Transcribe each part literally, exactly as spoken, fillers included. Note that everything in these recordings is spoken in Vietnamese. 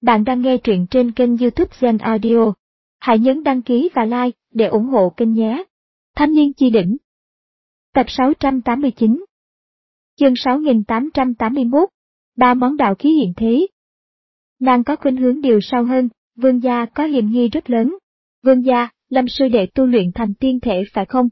Bạn đang nghe truyện trên kênh YouTube Gen Audio. Hãy nhấn đăng ký và like để ủng hộ kênh nhé. Thanh niên chi đỉnh. Tập sáu trăm tám mươi chín. Chương sáu nghìn tám trăm tám mươi mốt. Ba món đạo khí hiện thế. Nàng có khuynh hướng điều sau hơn, Vương gia có hiểm nghi rất lớn. Vương gia, Lâm sư đệ tu luyện thành tiên thể phải không?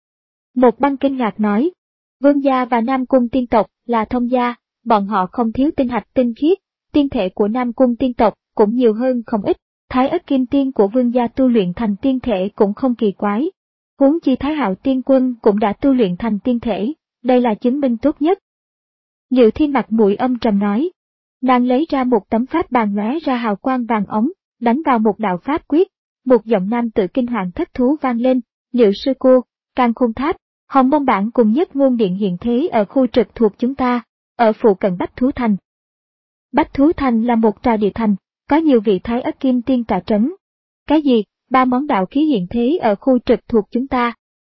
Một băng kinh ngạc nói. Vương gia và Nam Cung tiên tộc là thông gia, bọn họ không thiếu tinh hạch tinh khiết. Tiên thể của Nam Cung tiên tộc cũng nhiều hơn không ít, Thái Ất Kim Tiên của Vương gia tu luyện thành tiên thể cũng không kỳ quái. Huống chi Thái Hạo Tiên Quân cũng đã tu luyện thành tiên thể, đây là chứng minh tốt nhất. Liệu Thiên mặt mũi âm trầm nói. Nàng lấy ra một tấm pháp bàn lóe ra hào quang vàng ống, đánh vào một đạo pháp quyết, một giọng nam tự kinh hoàng thất thú vang lên, Liệu sư cô, Càn Khôn Tháp, Hồng Mông Bản cùng Nhất Ngôn Điện hiện thế ở khu trực thuộc chúng ta, ở phụ cận Bách Thú Thành. Bách Thú Thành là một tòa địa thành, có nhiều vị Thái Ất Kim Tiên tọa trấn. Cái gì, ba món đạo khí hiện thế ở khu trực thuộc chúng ta?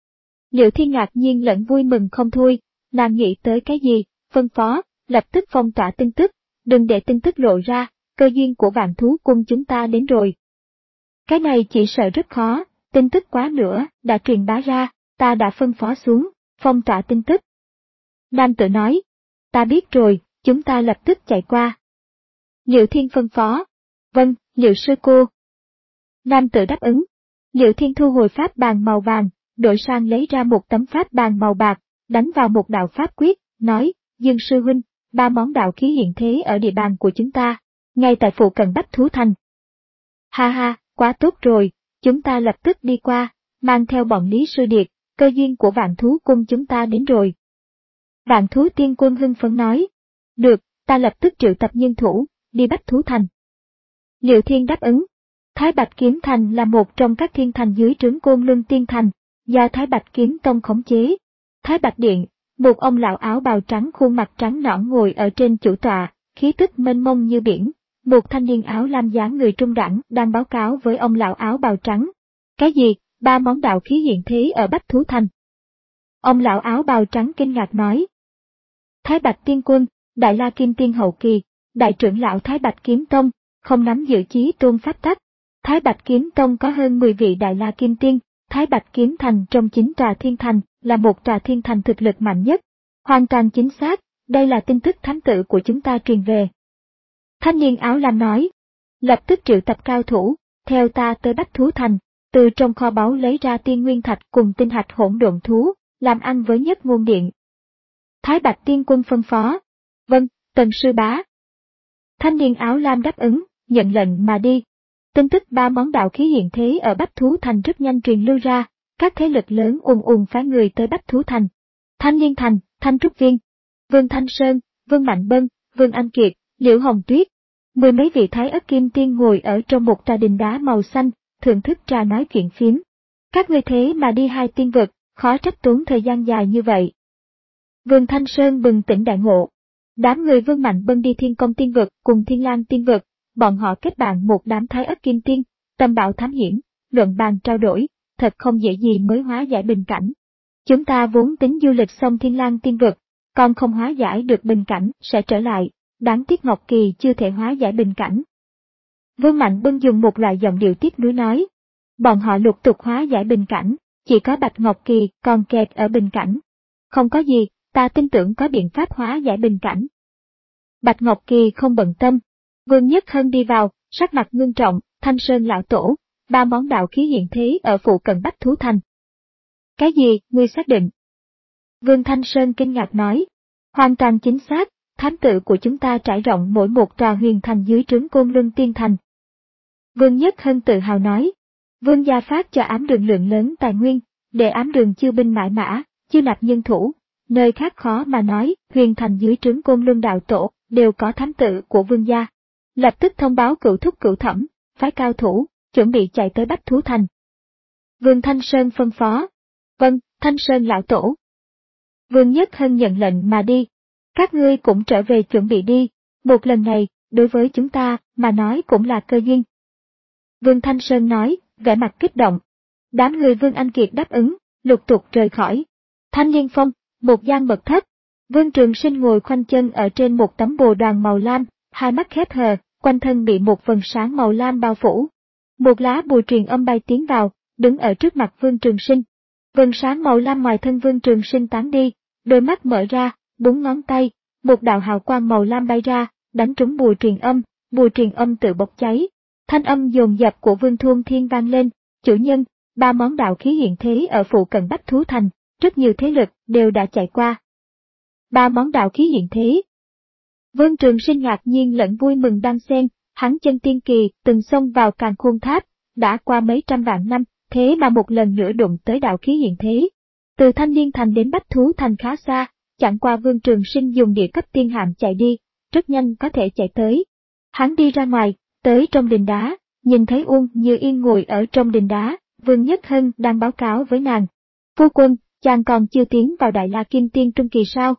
Liệu Thiên ngạc nhiên lẫn vui mừng không thôi, nàng nghĩ tới cái gì, phân phó, lập tức phong tỏa tin tức, đừng để tin tức lộ ra, cơ duyên của Vạn Thú Cung chúng ta đến rồi. Cái này chỉ sợ rất khó, tin tức quá nữa, đã truyền bá ra, ta đã phân phó xuống, phong tỏa tin tức. Nam tự nói, ta biết rồi, chúng ta lập tức chạy qua. Liệu Thiên phân phó. Vâng, Liệu sư cô. Nam tự đáp ứng. Liệu Thiên thu hồi pháp bàn màu vàng, đổi sang lấy ra một tấm pháp bàn màu bạc, đánh vào một đạo pháp quyết, nói, Dương sư huynh, ba món đạo khí hiện thế ở địa bàn của chúng ta, ngay tại phụ cận Bách Thú Thành. Ha ha, quá tốt rồi, chúng ta lập tức đi qua, mang theo bọn Lý Sư Điệt, cơ duyên của Vạn Thú Cung chúng ta đến rồi. Vạn Thú Tiên Quân hưng phấn nói. Được, ta lập tức triệu tập nhân thủ, đi Bách Thú Thành. Liệu Thiên đáp ứng. Thái Bạch Kiếm Thành là một trong các thiên thành dưới trướng Côn Luân Tiên Thành, do Thái Bạch Kiếm Tông khống chế. Thái Bạch Điện, một ông lão áo bào trắng khuôn mặt trắng nõn ngồi ở trên chủ tọa, khí tức mênh mông như biển. Một thanh niên áo lam dáng người trung đẳng đang báo cáo với ông lão áo bào trắng. Cái gì, ba món đạo khí hiện thế ở Bách Thú Thành? Ông lão áo bào trắng kinh ngạc nói. Thái Bạch Tiên Quân, Đại La Kim Tiên hậu kỳ, đại trưởng lão Thái Bạch Kiếm Tông, không nắm giữ chí tôn pháp tắc. Thái Bạch Kiếm Tông có hơn mười vị Đại La Kim Tiên, Thái Bạch Kiếm Thành trong chín tòa thiên thành, là một tòa thiên thành thực lực mạnh nhất. Hoàn toàn chính xác, đây là tin tức thám tử của chúng ta truyền về. Thanh niên áo lam nói, lập tức triệu tập cao thủ, theo ta tới Bách Thú Thành, từ trong kho báu lấy ra tiên nguyên thạch cùng tinh hạch hỗn độn thú, làm ăn với Nhất Ngôn Điện. Thái Bạch Tiên Quân phân phó. Vâng, Tần sư bá. Thanh niên áo lam đáp ứng, nhận lệnh mà đi. Tin tức ba món đạo khí hiện thế ở Bách Thú Thành rất nhanh truyền lưu ra, các thế lực lớn ùn ùn phái người tới Bách Thú Thành. Thanh Liên Thành, Thanh Trúc Viên, Vương Thanh Sơn, Vương Mạnh Bân, Vương Anh Kiệt, Liễu Hồng Tuyết, mười mấy vị Thái Ất Kim Tiên ngồi ở trong một tòa đình đá màu xanh, thưởng thức trà nói chuyện phiếm. Các ngươi thế mà đi hai tiên vực, khó trách tốn thời gian dài như vậy. Vương Thanh Sơn bừng tỉnh đại ngộ. Đám người Vương Mạnh Bân đi Thiên Công Tiên vực cùng Thiên Lang Tiên vực, bọn họ kết bạn một đám Thái Ất Kim Tiên, tâm bảo thám hiểm, luận bàn trao đổi, thật không dễ gì mới hóa giải bình cảnh. Chúng ta vốn tính du lịch xong Thiên Lang Tiên vực, còn không hóa giải được bình cảnh sẽ trở lại, đáng tiếc Ngọc Kỳ chưa thể hóa giải bình cảnh. Vương Mạnh Bân dùng một loại giọng điệu tiếc nuối nói, bọn họ lục tục hóa giải bình cảnh, chỉ có Bạch Ngọc Kỳ còn kẹt ở bình cảnh. Không có gì, ta tin tưởng có biện pháp hóa giải bình cảnh. Bạch Ngọc Kỳ không bận tâm. Vương Nhất Hân đi vào, sắc mặt ngưng trọng, Thanh Sơn lão tổ, ba món đạo khí hiện thế ở phụ cận Bách Thú Thành. Cái gì, ngươi xác định? Vương Thanh Sơn kinh ngạc nói. Hoàn toàn chính xác, thám tử của chúng ta trải rộng mỗi một tòa huyền thành dưới trướng Côn Luân Tiên Thành. Vương Nhất Hân tự hào nói. Vương gia phát cho ám đường lượng lớn tài nguyên, để ám đường chiêu binh mãi mã, chiêu nạp nhân thủ. Nơi khác khó mà nói, huyền thành dưới trướng Côn Luân đạo tổ, đều có thám tử của vương gia. Lập tức thông báo cửu thúc cửu thẩm, phái cao thủ, chuẩn bị chạy tới Bách Thú Thành. Vương Thanh Sơn phân phó. Vâng, Thanh Sơn lão tổ. Vương Nhất Hân nhận lệnh mà đi. Các ngươi cũng trở về chuẩn bị đi, một lần này, đối với chúng ta, mà nói cũng là cơ duyên. Vương Thanh Sơn nói, vẻ mặt kích động. Đám người Vương Anh Kiệt đáp ứng, lục tục rời khỏi. Thanh Liên Phong, một gian mật thất. Vương Trường Sinh ngồi khoanh chân ở trên một tấm bồ đoàn màu lam, hai mắt khép hờ, quanh thân bị một vầng sáng màu lam bao phủ. Một lá bùa truyền âm bay tiến vào, đứng ở trước mặt Vương Trường Sinh. Vầng sáng màu lam ngoài thân Vương Trường Sinh tán đi, đôi mắt mở ra, búng ngón tay, một đạo hào quang màu lam bay ra, đánh trúng bùa truyền âm, bùa truyền âm tự bốc cháy. Thanh âm dồn dập của Vương Thuôn Thiên vang lên, chủ nhân, ba món đạo khí hiện thế ở phụ cận Bách Thú Thành, rất nhiều thế lực đều đã chạy qua. Ba món đạo khí hiện thế. Vương Trường Sinh ngạc nhiên lẫn vui mừng đan xen, hắn chân tiên kỳ từng xông vào Càn Khôn Tháp, đã qua mấy trăm vạn năm, thế mà một lần nữa đụng tới đạo khí hiện thế. Từ Thanh Liên Thành đến Bách Thú Thành khá xa, chẳng qua Vương Trường Sinh dùng địa cấp tiên hạm chạy đi, rất nhanh có thể chạy tới. Hắn đi ra ngoài, tới trong đình đá, nhìn thấy Uông Như Yên ngồi ở trong đình đá, Vương Nhất Hân đang báo cáo với nàng. Phu quân, chàng còn chưa tiến vào Đại La Kim Tiên Trung Kỳ sao?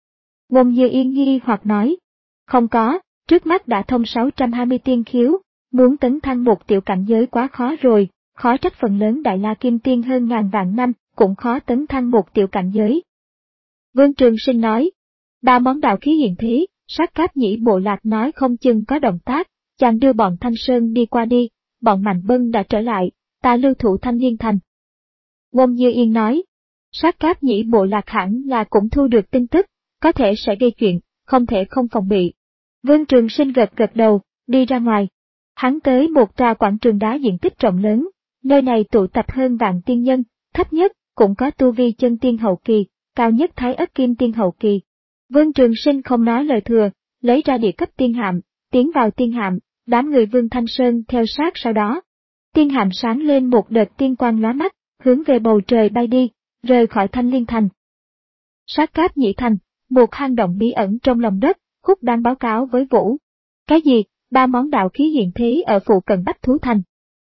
Uông Như Yên nghi hoặc nói. Không có, trước mắt đã thông sáu trăm hai mươi tiên khiếu, muốn tấn thăng một tiểu cảnh giới quá khó rồi, khó trách phần lớn Đại La Kim Tiên hơn ngàn vạn năm, cũng khó tấn thăng một tiểu cảnh giới. Vương Trường Sinh nói, ba món đạo khí hiện thế, Sát Cáp Nhĩ Bộ Lạc nói không chừng có động tác, chàng đưa bọn Thanh Sơn đi qua đi, bọn Mạnh Bân đã trở lại, ta lưu thủ Thanh Liên Thành. Uông Như Yên nói, Sát Cáp Nhĩ Bộ Lạc hẳn là cũng thu được tin tức, có thể sẽ gây chuyện, không thể không phòng bị. Vương Trường Sinh gật gật đầu, đi ra ngoài. Hắn tới một tòa quảng trường đá diện tích rộng lớn, nơi này tụ tập hơn vạn tiên nhân, thấp nhất cũng có tu vi chân tiên hậu kỳ, cao nhất Thái Ất Kim Tiên hậu kỳ. Vương Trường Sinh không nói lời thừa, lấy ra địa cấp tiên hạm, tiến vào tiên hạm, đám người Vương Thanh Sơn theo sát sau đó. Tiên hạm sáng lên một đợt tiên quang lóa mắt, hướng về bầu trời bay đi, rời khỏi Thanh Liên Thành. Sát Cáp Nhĩ Thành, một hang động bí ẩn trong lòng đất, Khúc đang báo cáo với Vũ. Cái gì? Ba món đạo khí hiện thế ở phụ cận Bách Thú Thành.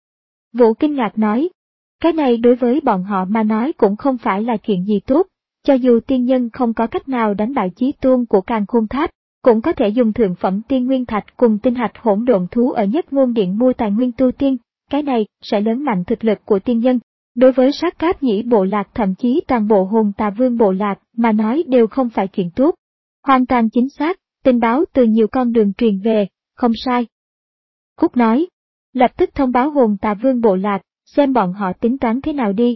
Vũ kinh ngạc nói, cái này đối với bọn họ mà nói cũng không phải là chuyện gì tốt, cho dù tiên nhân không có cách nào đánh bại chí tôn của Càn Khôn Tháp, cũng có thể dùng thượng phẩm tiên nguyên thạch cùng tinh hạch hỗn độn thú ở Nhất Ngôn Điện mua tài nguyên tu tiên, cái này sẽ lớn mạnh thực lực của tiên nhân. Đối với Sát Cáp Nhĩ Bộ Lạc thậm chí toàn bộ Hồn Tà Vương Bộ Lạc mà nói đều không phải chuyện tốt. Hoàn toàn chính xác, tình báo từ nhiều con đường truyền về, không sai. Khúc nói, lập tức thông báo Hồn Tà Vương Bộ Lạc, xem bọn họ tính toán thế nào đi.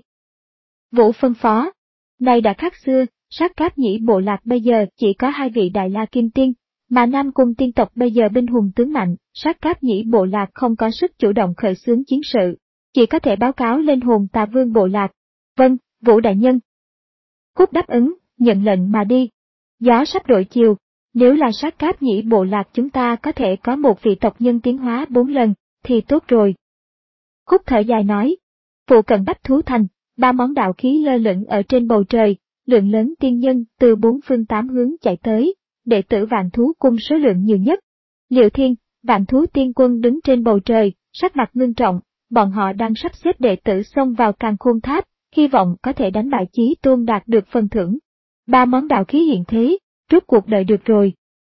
Vũ phân phó, này đã khác xưa, Sát Cáp Nhĩ Bộ Lạc bây giờ chỉ có hai vị Đại La Kim Tiên, mà Nam Cung tiên tộc bây giờ binh hùng tướng mạnh, Sát Cáp Nhĩ Bộ Lạc không có sức chủ động khởi xướng chiến sự, chỉ có thể báo cáo lên Hồn Tà Vương Bộ Lạc. Vâng, Vũ đại nhân. Khúc đáp ứng, nhận lệnh mà đi. Gió sắp đổi chiều, nếu là Sát Cáp Nhĩ Bộ Lạc chúng ta có thể có một vị tộc nhân tiến hóa bốn lần, thì tốt rồi. Khúc thở dài nói, phụ cận Bách Thú Thành, ba món đạo khí lơ lửng ở trên bầu trời, lượng lớn tiên nhân từ bốn phương tám hướng chạy tới, đệ tử Vạn Thú Cung số lượng nhiều nhất. Liệu Thiên, Vạn Thú Tiên Quân đứng trên bầu trời, sắc mặt ngưng trọng, bọn họ đang sắp xếp đệ tử xông vào Càn Khôn Tháp, hy vọng có thể đánh bại chí tôn đạt được phần thưởng. Ba món đạo khí hiện thế, rốt cuộc đợi được rồi.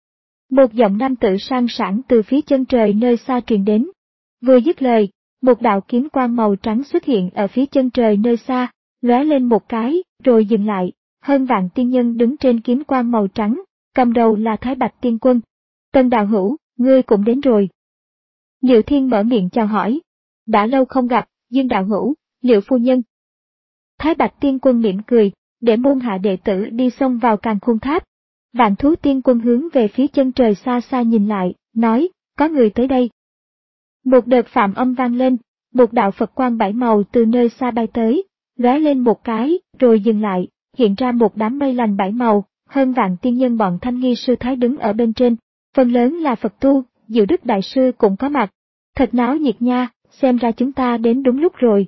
Một giọng nam tử sang sảng từ phía chân trời nơi xa truyền đến. Vừa dứt lời, một đạo kiếm quang màu trắng xuất hiện ở phía chân trời nơi xa, lóe lên một cái, rồi dừng lại. Hơn vạn tiên nhân đứng trên kiếm quang màu trắng, cầm đầu là Thái Bạch Tiên Quân. Tân đạo hữu, ngươi cũng đến rồi. Liệu Thiên mở miệng chào hỏi. Đã lâu không gặp, Dương đạo hữu, Liệu phu nhân. Thái Bạch Tiên Quân mỉm cười, để môn hạ đệ tử đi xông vào Càn Khôn Tháp. Vạn Thú Tiên Quân hướng về phía chân trời xa xa nhìn lại, nói, có người tới đây. Một đợt phạm âm vang lên, một đạo Phật quang bảy màu từ nơi xa bay tới, lóe lên một cái, rồi dừng lại, hiện ra một đám mây lành bảy màu, hơn vạn tiên nhân bọn Thanh Nghi sư thái đứng ở bên trên, phần lớn là Phật tu, Diệu Đức đại sư cũng có mặt. Thật náo nhiệt nha, xem ra chúng ta đến đúng lúc rồi.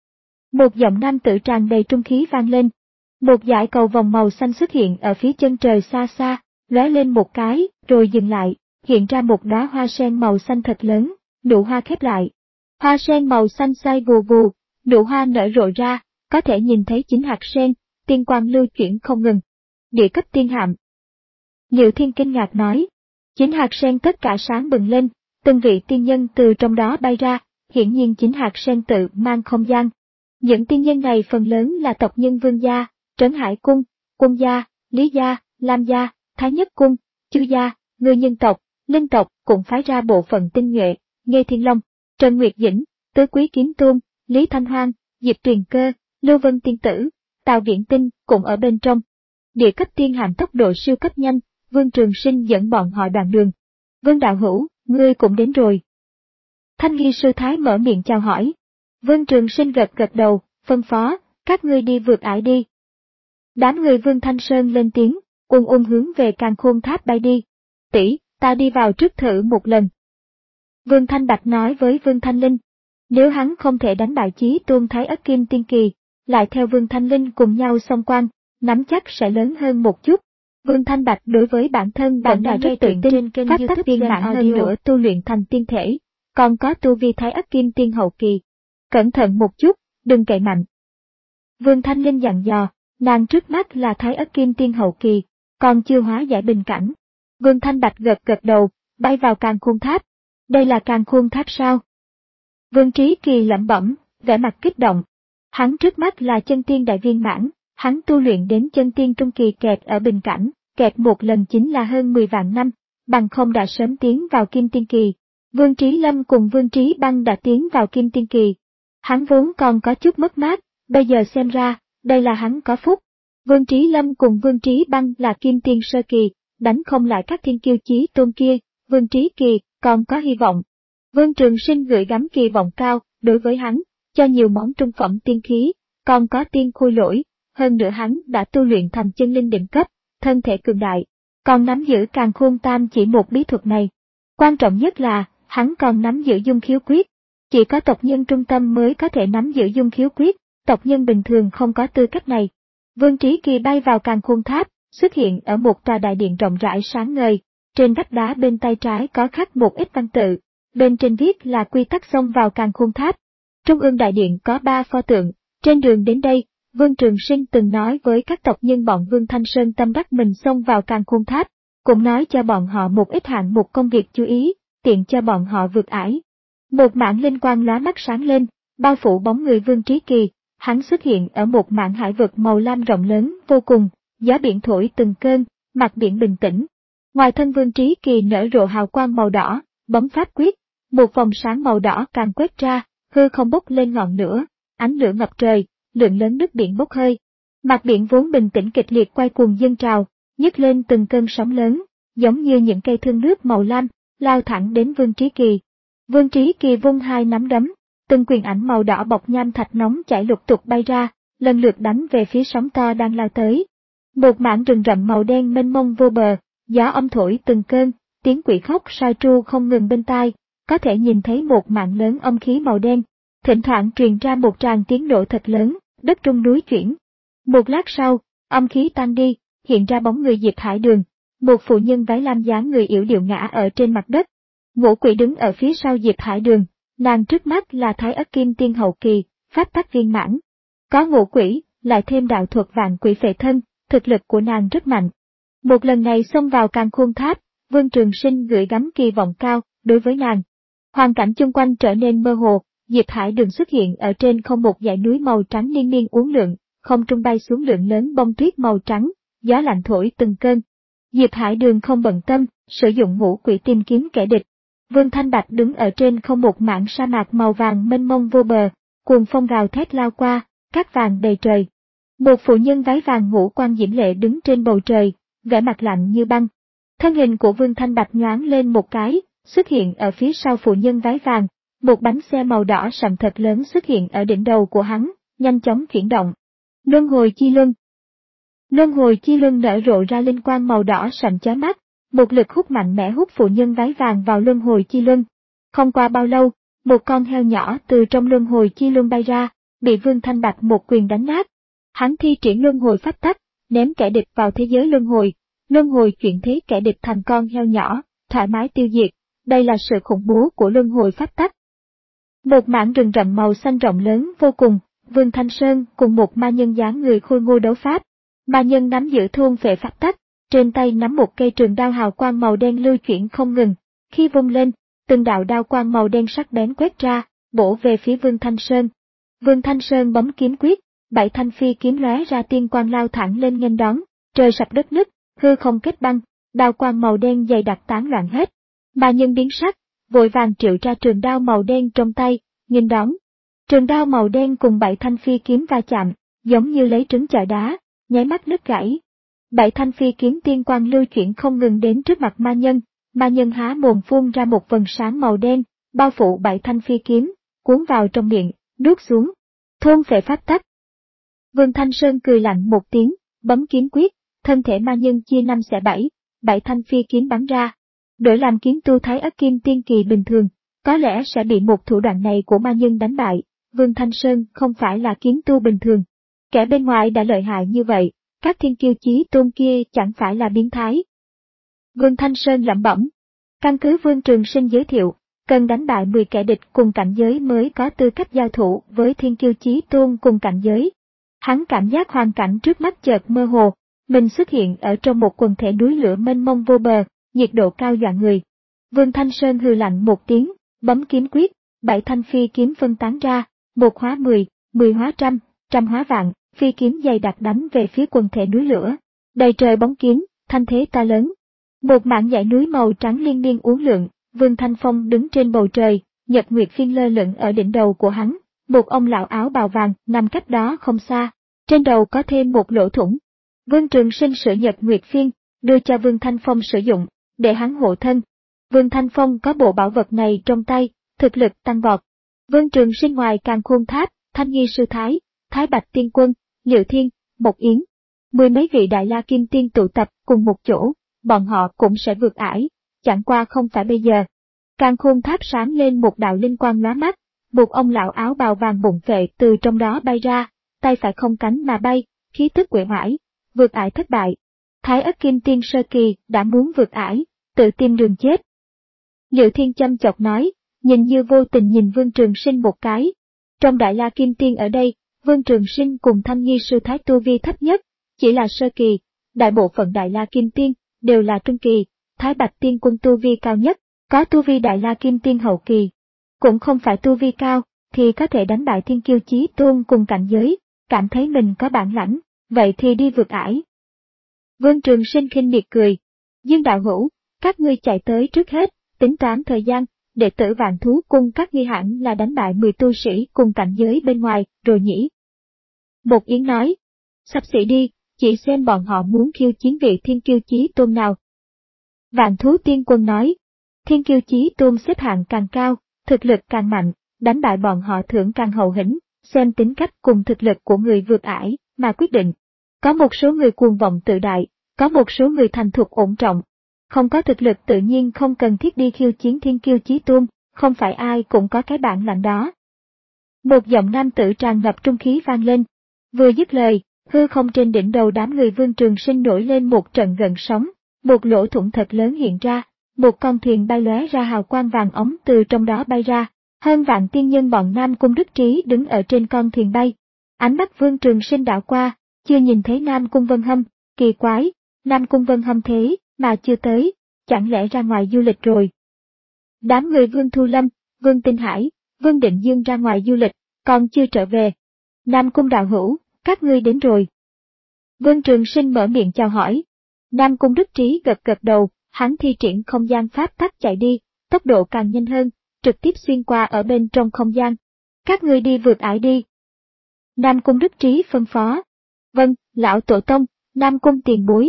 Một giọng nam tử tràn đầy trung khí vang lên. Một dải cầu vòng màu xanh xuất hiện ở phía chân trời xa xa, lóe lên một cái, rồi dừng lại, hiện ra một đóa hoa sen màu xanh thật lớn, nụ hoa khép lại. Hoa sen màu xanh xoay vù vù, nụ hoa nở rộ ra, có thể nhìn thấy chín hạt sen, tiên quang lưu chuyển không ngừng. Địa cấp tiên hạm. Liệu Thiên kinh ngạc nói, chín hạt sen tất cả sáng bừng lên, từng vị tiên nhân từ trong đó bay ra, hiển nhiên chín hạt sen tự mang không gian. Những tiên nhân này phần lớn là tộc nhân Vương gia, Trấn Hải Cung, Cung gia, Lý gia, Lam gia, Thái Nhất Cung, Chư gia, người nhân tộc, linh tộc cũng phái ra bộ phận tinh nhuệ, Nghê Thiên Long, Trần Nguyệt Dĩnh, Tứ Quý Kiếm Tôn, Lý Thanh Hoang, Diệp Tuyền Cơ, Lưu Vân Tiên Tử, Tào Viễn Tinh cũng ở bên trong. Địa cấp tiên hàm tốc độ siêu cấp nhanh, Vương Trường Sinh dẫn bọn họ đoạn đường. Vương đạo hữu, ngươi cũng đến rồi. Thanh nghi sư thái mở miệng chào hỏi. Vương Trường Sinh gật gật đầu, phân phó, các ngươi đi vượt ải đi. Đám người Vương Thanh Sơn lên tiếng, ung ung hướng về Càn Khôn Tháp bay đi. Tỷ, ta đi vào trước thử một lần. Vương Thanh Bạch nói với Vương Thanh Linh. Nếu hắn không thể đánh bại Chí Tôn Thái Ất Kim Tiên Kỳ, lại theo Vương Thanh Linh cùng nhau xông quan, nắm chắc sẽ lớn hơn một chút. Vương Thanh Bạch đối với bản thân vẫn là rất tự tin, pháp tắc viên mãn hơn nữa tu luyện thành tiên thể, còn có tu vi Thái Ất Kim Tiên hậu kỳ. Cẩn thận một chút, đừng cậy mạnh. Vương Thanh Linh dặn dò, nàng trước mắt là Thái Ất Kim Tiên hậu kỳ, còn chưa hóa giải bình cảnh. Vương Thanh Bạch gật gật đầu, bay vào Càn Khôn Tháp. Đây là Càn Khôn Tháp sao? Vương Trí Kỳ lẩm bẩm, vẻ mặt kích động. Hắn trước mắt là chân tiên đại viên mãn, hắn tu luyện đến chân tiên trung kỳ kẹt ở bình cảnh, kẹt một lần chính là hơn mười vạn năm, bằng không đã sớm tiến vào kim tiên kỳ. Vương Trí Lâm cùng Vương Trí Băng đã tiến vào kim tiên kỳ. Hắn vốn còn có chút mất mát, bây giờ xem ra, đây là hắn có phúc. Vương Trí Lâm cùng Vương Trí Băng là kim tiên sơ kỳ, đánh không lại các thiên kiêu chí tôn kia, Vương Trí Kỳ còn có hy vọng. Vương Trường Sinh gửi gắm kỳ vọng cao, đối với hắn, cho nhiều món trung phẩm tiên khí, còn có tiên khôi lỗi, hơn nữa hắn đã tu luyện thành chân linh đỉnh cấp, thân thể cường đại, còn nắm giữ Càn Khôn Tam chỉ một bí thuật này. Quan trọng nhất là, hắn còn nắm giữ dung khiếu quyết, chỉ có tộc nhân trung tâm mới có thể nắm giữ dung khiếu quyết, tộc nhân bình thường không có tư cách này. Vương Trí Kỳ bay vào Càn Khôn Tháp, xuất hiện ở một tòa đại điện rộng rãi sáng ngời, trên vách đá bên tay trái có khắc một ít văn tự, bên trên viết là quy tắc xông vào Càn Khôn Tháp. Trung ương đại điện có ba pho tượng, trên đường đến đây, Vương Trường Sinh từng nói với các tộc nhân bọn Vương Thanh Sơn tâm đắc mình xông vào Càn Khôn Tháp, cũng nói cho bọn họ một ít hạng mục công việc chú ý, tiện cho bọn họ vượt ải. Một mảng linh quang lóa mắt sáng lên, bao phủ bóng người Vương Trí Kỳ, hắn xuất hiện ở một mảng hải vực màu lam rộng lớn vô cùng, gió biển thổi từng cơn, mặt biển bình tĩnh. Ngoài thân Vương Trí Kỳ nở rộ hào quang màu đỏ, bấm pháp quyết, một vòng sáng màu đỏ càng quét ra, hư không bốc lên ngọn lửa, ánh lửa ngập trời, lượng lớn nước biển bốc hơi. Mặt biển vốn bình tĩnh kịch liệt quay cuồng dâng trào, nhấc lên từng cơn sóng lớn, giống như những cây thương nước màu lam, lao thẳng đến Vương Trí Kỳ. Vương Trí Kỳ vung hai nắm đấm, từng quyền ảnh màu đỏ bọc nham thạch nóng chảy lục tục bay ra, lần lượt đánh về phía sóng to đang lao tới. Một mảng rừng rậm màu đen mênh mông vô bờ, gió âm thổi từng cơn, tiếng quỷ khóc sai tru không ngừng bên tai, có thể nhìn thấy một mảng lớn âm khí màu đen, thỉnh thoảng truyền ra một tràng tiếng nổ thật lớn, đất rung núi chuyển. Một lát sau, âm khí tan đi, hiện ra bóng người Diệp Hải Đường, một phụ nhân váy lam dáng người yểu điệu ngã ở trên mặt đất. Ngũ Quỷ đứng ở phía sau Diệp Hải Đường, nàng trước mắt là Thái Ất Kim Tiên hậu kỳ, pháp tắc viên mãn. Có Ngũ Quỷ, lại thêm đạo thuật vạn quỷ phệ thân, thực lực của nàng rất mạnh. Một lần này xông vào Càn Khôn Tháp, Vương Trường Sinh gửi gắm kỳ vọng cao đối với nàng. Hoàn cảnh chung quanh trở nên mơ hồ, Diệp Hải Đường xuất hiện ở trên không một dãy núi màu trắng liên miên uốn lượn, không trung bay xuống lượng lớn bông tuyết màu trắng, gió lạnh thổi từng cơn. Diệp Hải Đường không bận tâm, sử dụng Ngũ Quỷ tìm kiếm kẻ địch. Vương Thanh Bạch đứng ở trên không một mảng sa mạc màu vàng mênh mông vô bờ, cuồng phong gào thét lao qua, cát vàng đầy trời. Một phụ nhân váy vàng ngũ quan diễm lệ đứng trên bầu trời, vẻ mặt lạnh như băng. Thân hình của Vương Thanh Bạch nhoáng lên một cái, xuất hiện ở phía sau phụ nhân váy vàng, một bánh xe màu đỏ sậm thật lớn xuất hiện ở đỉnh đầu của hắn, nhanh chóng chuyển động. Luân hồi chi luân. Luân hồi chi luân nở rộ ra linh quang màu đỏ sậm chói mắt, một lực hút mạnh mẽ hút phụ nhân váy vàng vào luân hồi chi luân. Không qua bao lâu, một con heo nhỏ từ trong luân hồi chi luân bay ra, bị Vương Thanh Bạch một quyền đánh nát. Hắn thi triển luân hồi pháp tắc, ném kẻ địch vào thế giới luân hồi, luân hồi chuyển thế kẻ địch thành con heo nhỏ, thoải mái tiêu diệt. Đây là sự khủng bố của luân hồi pháp tắc. Một mảng rừng rậm màu xanh rộng lớn vô cùng, Vương Thanh Sơn cùng một ma nhân dáng người khôi ngô đấu pháp. Ma nhân nắm giữ thôn phệ pháp tắc, trên tay nắm một cây trường đao hào quang màu đen lưu chuyển không ngừng, khi vung lên, từng đạo đao quang màu đen sắc bén quét ra, bổ về phía Vương Thanh Sơn. Vương Thanh Sơn bấm kiếm quyết, bảy thanh phi kiếm lóe ra tiên quang lao thẳng lên nghênh đón, trời sập đất nứt, hư không kết băng, đao quang màu đen dày đặc tán loạn hết. Ma Nhân biến sắc, vội vàng triệu ra trường đao màu đen trong tay, nghênh đón. Trường đao màu đen cùng bảy thanh phi kiếm va chạm, giống như lấy trứng chọi đá, nháy mắt nứt gãy. Bảy thanh phi kiếm tiên quang lưu chuyển không ngừng đến trước mặt Ma Nhân, Ma Nhân há mồm phun ra một vầng sáng màu đen, bao phủ bảy thanh phi kiếm, cuốn vào trong miệng, nuốt xuống. Thôn phệ pháp tắc. Vương Thanh Sơn cười lạnh một tiếng, bấm kiếm quyết, thân thể Ma Nhân chia năm xẻ bảy, bảy thanh phi kiếm bắn ra. Đổi làm kiếm tu Thái Ất Kim Tiên kỳ bình thường, có lẽ sẽ bị một thủ đoạn này của Ma Nhân đánh bại. Vương Thanh Sơn không phải là kiếm tu bình thường. Kẻ bên ngoài đã lợi hại như vậy, các thiên kiêu chí tôn kia chẳng phải là biến thái. Vương Thanh Sơn lẩm bẩm. Căn cứ Vương Trường Sinh giới thiệu, cần đánh bại mười kẻ địch cùng cảnh giới mới có tư cách giao thủ với thiên kiêu chí tôn cùng cảnh giới. Hắn cảm giác hoàn cảnh trước mắt chợt mơ hồ, mình xuất hiện ở trong một quần thể núi lửa mênh mông vô bờ, nhiệt độ cao dọa người. Vương Thanh Sơn hừ lạnh một tiếng, bấm kiếm quyết, bảy thanh phi kiếm phân tán ra, một hóa mười, mười hóa trăm, trăm hóa vạn, phi kiếm dày đặc đánh về phía quần thể núi lửa. Đầy trời bóng kiếm, thanh thế to lớn. Một mảng dãy núi màu trắng liên miên uốn lượn, Vương Thanh Phong đứng trên bầu trời, nhật nguyệt phiên lơ lửng ở đỉnh đầu của hắn, một ông lão áo bào vàng nằm cách đó không xa, trên đầu có thêm một lỗ thủng. Vương Trường Sinh sửa nhật nguyệt phiên, đưa cho Vương Thanh Phong sử dụng, để hắn hộ thân. Vương Thanh Phong có bộ bảo vật này trong tay, thực lực tăng vọt. Vương Trường Sinh ngoài Càn Khôn Tháp, Thanh Nghi Sư Thái, Thái Bạch Tiên Quân, Liệu Thiên, Mộc Yến, mười mấy vị Đại La Kim Tiên tụ tập cùng một chỗ, bọn họ cũng sẽ vượt ải, chẳng qua không phải bây giờ. Càn Khôn Tháp sáng lên một đạo linh quang lóa mắt, một ông lão áo bào vàng bụng vệ từ trong đó bay ra, tay phải không cánh mà bay, khí tức uể oải, vượt ải thất bại. Thái Ất Kim Tiên sơ kỳ đã muốn vượt ải, tự tìm đường chết. Liệu Thiên chăm chọc nói, nhìn như vô tình nhìn Vương Trường Sinh một cái. Trong Đại La Kim Tiên ở đây, Vương Trường Sinh cùng Thanh Nghi Sư Thái tu vi thấp nhất, chỉ là sơ kỳ, đại bộ phận Đại La Kim Tiên đều là trung kỳ, Thái Bạch Tiên Quân tu vi cao nhất, có tu vi Đại La Kim Tiên hậu kỳ. Cũng không phải tu vi cao, thì có thể đánh bại thiên kiêu chí tôn cùng cảnh giới, cảm thấy mình có bản lãnh, vậy thì đi vượt ải. Vương Trường Sinh khinh miệt cười. Dương đạo hữu, các ngươi chạy tới trước hết, tính toán thời gian, đệ tử Vạn Thú Cung các ngươi hẳn là đánh bại mười tu sĩ cùng cảnh giới bên ngoài, rồi nhỉ? Một Yến nói, sắp xỉ đi, chỉ xem bọn họ muốn khiêu chiến vị thiên kiêu chí tôn nào. Vạn Thú Tiên Quân nói, thiên kiêu chí tôn xếp hạng càng cao, thực lực càng mạnh, đánh bại bọn họ thưởng càng hậu hĩnh, xem tính cách cùng thực lực của người vượt ải mà quyết định. Có một số người cuồng vọng tự đại, có một số người thành thục ổn trọng. Không có thực lực tự nhiên không cần thiết đi khiêu chiến thiên kiêu chí tôn, không phải ai cũng có cái bản lãnh đó. Một giọng nam tử tràn ngập trung khí vang lên. Vừa dứt lời, hư không trên đỉnh đầu đám người Vương Trường Sinh nổi lên một trận gợn sóng, một lỗ thủng thật lớn hiện ra, một con thuyền bay lóe ra hào quang vàng ống từ trong đó bay ra, hơn vạn tiên nhân bọn Nam Cung Đức Trí đứng ở trên con thuyền bay. Ánh mắt Vương Trường Sinh đảo qua, chưa nhìn thấy Nam Cung Vân Hâm, kỳ quái, Nam Cung Vân Hâm thế mà chưa tới, chẳng lẽ ra ngoài du lịch rồi. Đám người Vương Thu Lâm, Vương Tinh Hải, Vương Định Dương ra ngoài du lịch, còn chưa trở về. Nam Cung đạo hữu, các ngươi đến rồi. Vương Trường Sinh mở miệng chào hỏi. Nam Cung Đức Trí gật gật đầu, hắn thi triển không gian pháp tắc chạy đi, tốc độ càng nhanh hơn, trực tiếp xuyên qua ở bên trong không gian. Các ngươi đi vượt ải đi. Nam Cung Đức Trí phân phó. Vâng, lão tổ tông, Nam Cung tiền bối.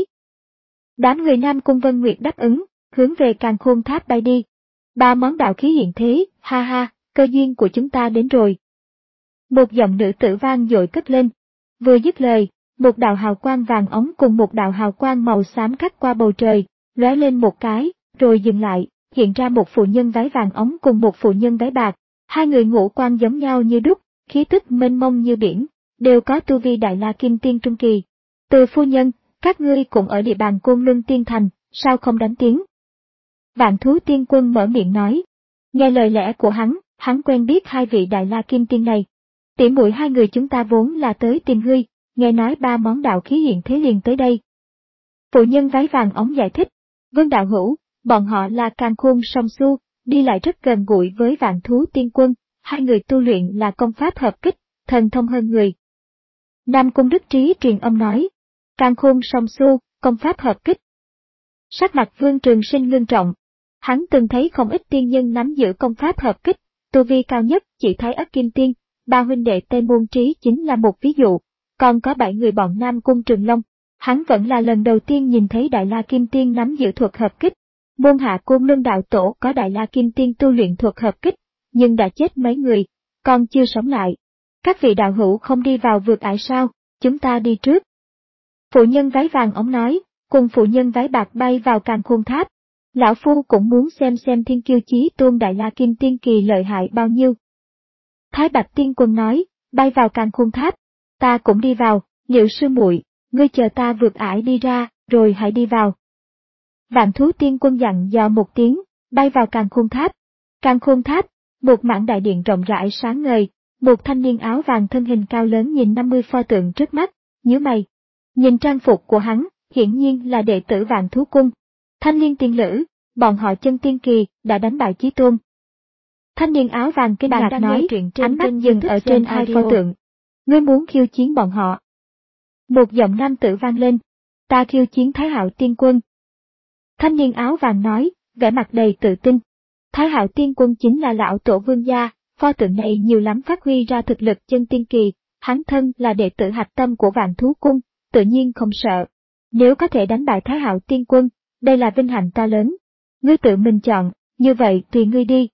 Đám người Nam Cung Vân Nguyệt đáp ứng, hướng về Càn Khôn Tháp bay đi. Ba món đạo khí hiện thế, ha ha, cơ duyên của chúng ta đến rồi. Một giọng nữ tử vang dội cất lên. Vừa dứt lời, một đạo hào quang vàng ống cùng một đạo hào quang màu xám cắt qua bầu trời, lóe lên một cái, rồi dừng lại, hiện ra một phụ nhân váy vàng ống cùng một phụ nhân váy bạc. Hai người ngũ quan giống nhau như đúc, khí tức mênh mông như biển, đều có tu vi Đại La Kim Tiên trung kỳ. Từ phu nhân, các ngươi cũng ở địa bàn Côn Luân Tiên Thành, sao không đánh tiếng? Vạn Thú Tiên Quân mở miệng nói. Nghe lời lẽ của hắn, hắn quen biết hai vị Đại La Kim Tiên này. Tỉ muội hai người chúng ta vốn là tới tìm ngươi, nghe nói ba món đạo khí hiện thế liền tới đây. Phụ nhân váy vàng ống giải thích. Vương đạo hữu, bọn họ là Càn Khôn song su, đi lại rất gần gũi với Vạn Thú Tiên Quân, hai người tu luyện là công pháp hợp kích, thần thông hơn người. Nam Cung Đức Trí truyền âm nói. Càn Khôn song su, công pháp hợp kích. Sắc mặt Vương Trường Sinh ngưng trọng. Hắn từng thấy không ít tiên nhân nắm giữ công pháp hợp kích, tu vi cao nhất chỉ thấy Ất Kim Tiên, ba huynh đệ tên Môn Trí chính là một ví dụ, còn có bảy người bọn Nam Cung Trường Long. Hắn vẫn là lần đầu tiên nhìn thấy Đại La Kim Tiên nắm giữ thuật hợp kích. Môn Hạ Côn Luân Đạo Tổ có Đại La Kim Tiên tu luyện thuật hợp kích, nhưng đã chết mấy người, còn chưa sống lại. Các vị đạo hữu không đi vào vượt ải sao, chúng ta đi trước. Phụ nhân váy vàng ống nói, cùng phụ nhân váy bạc bay vào Càn Khôn Tháp. Lão Phu cũng muốn xem xem Thiên Kiêu Chí Tôn Đại La Kim Tiên kỳ lợi hại bao nhiêu. Thái Bạch Tiên Quân nói, bay vào Càn Khôn Tháp, ta cũng đi vào, Liệu sư muội, ngươi chờ ta vượt ải đi ra, rồi hãy đi vào. Vạn Thú Tiên Quân dặn dò một tiếng, bay vào Càn Khôn Tháp. Càn Khôn Tháp, một mảng đại điện rộng rãi sáng ngời, một thanh niên áo vàng thân hình cao lớn nhìn năm mươi pho tượng trước mắt, nhíu mày. Nhìn trang phục của hắn, hiển nhiên là đệ tử Vạn Thú Cung. Thanh niên tiên lữ, bọn họ chân tiên kỳ, đã đánh bại Chí Tôn. Thanh niên áo vàng kinh ngạc nói, ánh mắt dừng ở trên hai pho tượng. Ngươi muốn khiêu chiến bọn họ. Một giọng nam tử vang lên, ta khiêu chiến Thái Hạo Tiên Quân. Thanh niên áo vàng nói, vẻ mặt đầy tự tin. Thái Hạo Tiên Quân chính là lão tổ vương gia, pho tượng này nhiều lắm phát huy ra thực lực chân tiên kỳ, hắn thân là đệ tử hạch tâm của Vạn Thú Cung, tự nhiên không sợ. Nếu có thể đánh bại Thái Hạo Tiên Quân, đây là vinh hạnh to lớn. Ngươi tự mình chọn, như vậy tùy ngươi đi.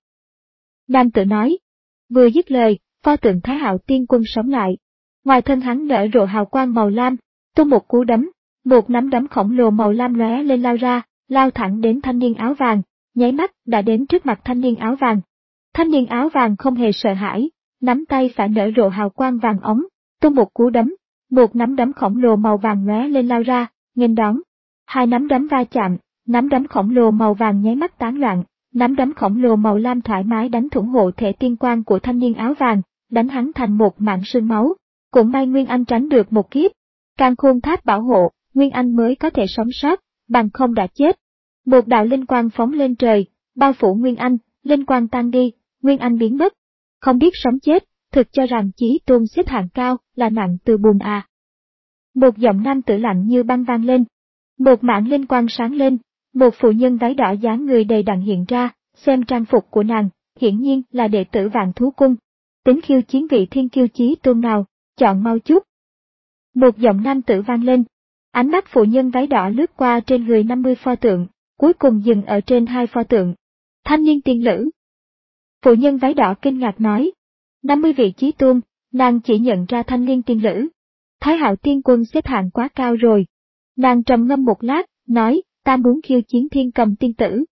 Nam tử nói. Vừa dứt lời, pho tượng Thái Hạo Tiên Quân sống lại. Ngoài thân hắn nở rộ hào quang màu lam, tung một cú đấm, một nắm đấm khổng lồ màu lam lóe lên lao ra, lao thẳng đến thanh niên áo vàng, nháy mắt đã đến trước mặt thanh niên áo vàng. Thanh niên áo vàng không hề sợ hãi, nắm tay phải nở rộ hào quang vàng ống, tung một cú đấm, một nắm đấm khổng lồ màu vàng lóe lên lao ra, nghênh đón. Hai nắm đấm va chạm, nắm đấm khổng lồ màu vàng nháy mắt tán loạn, nắm đấm khổng lồ màu lam thoải mái đánh thủng hộ thể tiên quang của thanh niên áo vàng, đánh hắn thành một mảng sương máu. Cũng may Nguyên Anh tránh được một kiếp. Càn Khôn Tháp bảo hộ, Nguyên Anh mới có thể sống sót, bằng không đã chết. Một đạo linh quang phóng lên trời, bao phủ Nguyên Anh, linh quang tan đi, Nguyên Anh biến mất. Không biết sống chết, thực cho rằng Chí Tôn xếp hạng cao là nặng từ bùn à. Một giọng nam tử lạnh như băng vang lên. Một mảng linh quang sáng lên, một phụ nhân váy đỏ dáng người đầy đặn hiện ra, xem trang phục của nàng, hiển nhiên là đệ tử Vạn Thú Cung. Tính khiêu chiến vị Thiên Kiêu Chí Tôn nào, chọn mau chút. Một giọng nam tử vang lên. Ánh mắt phụ nhân váy đỏ lướt qua trên người năm mươi pho tượng, cuối cùng dừng ở trên hai pho tượng. Thanh niên tiên lữ. Phụ nhân váy đỏ kinh ngạc nói. năm mươi vị Chí Tôn, nàng chỉ nhận ra thanh niên tiên lữ. Thái Hạo Tiên Quân xếp hạng quá cao rồi. Nàng trầm ngâm một lát, nói, ta muốn khiêu chiến Thiên Cầm tiên tử.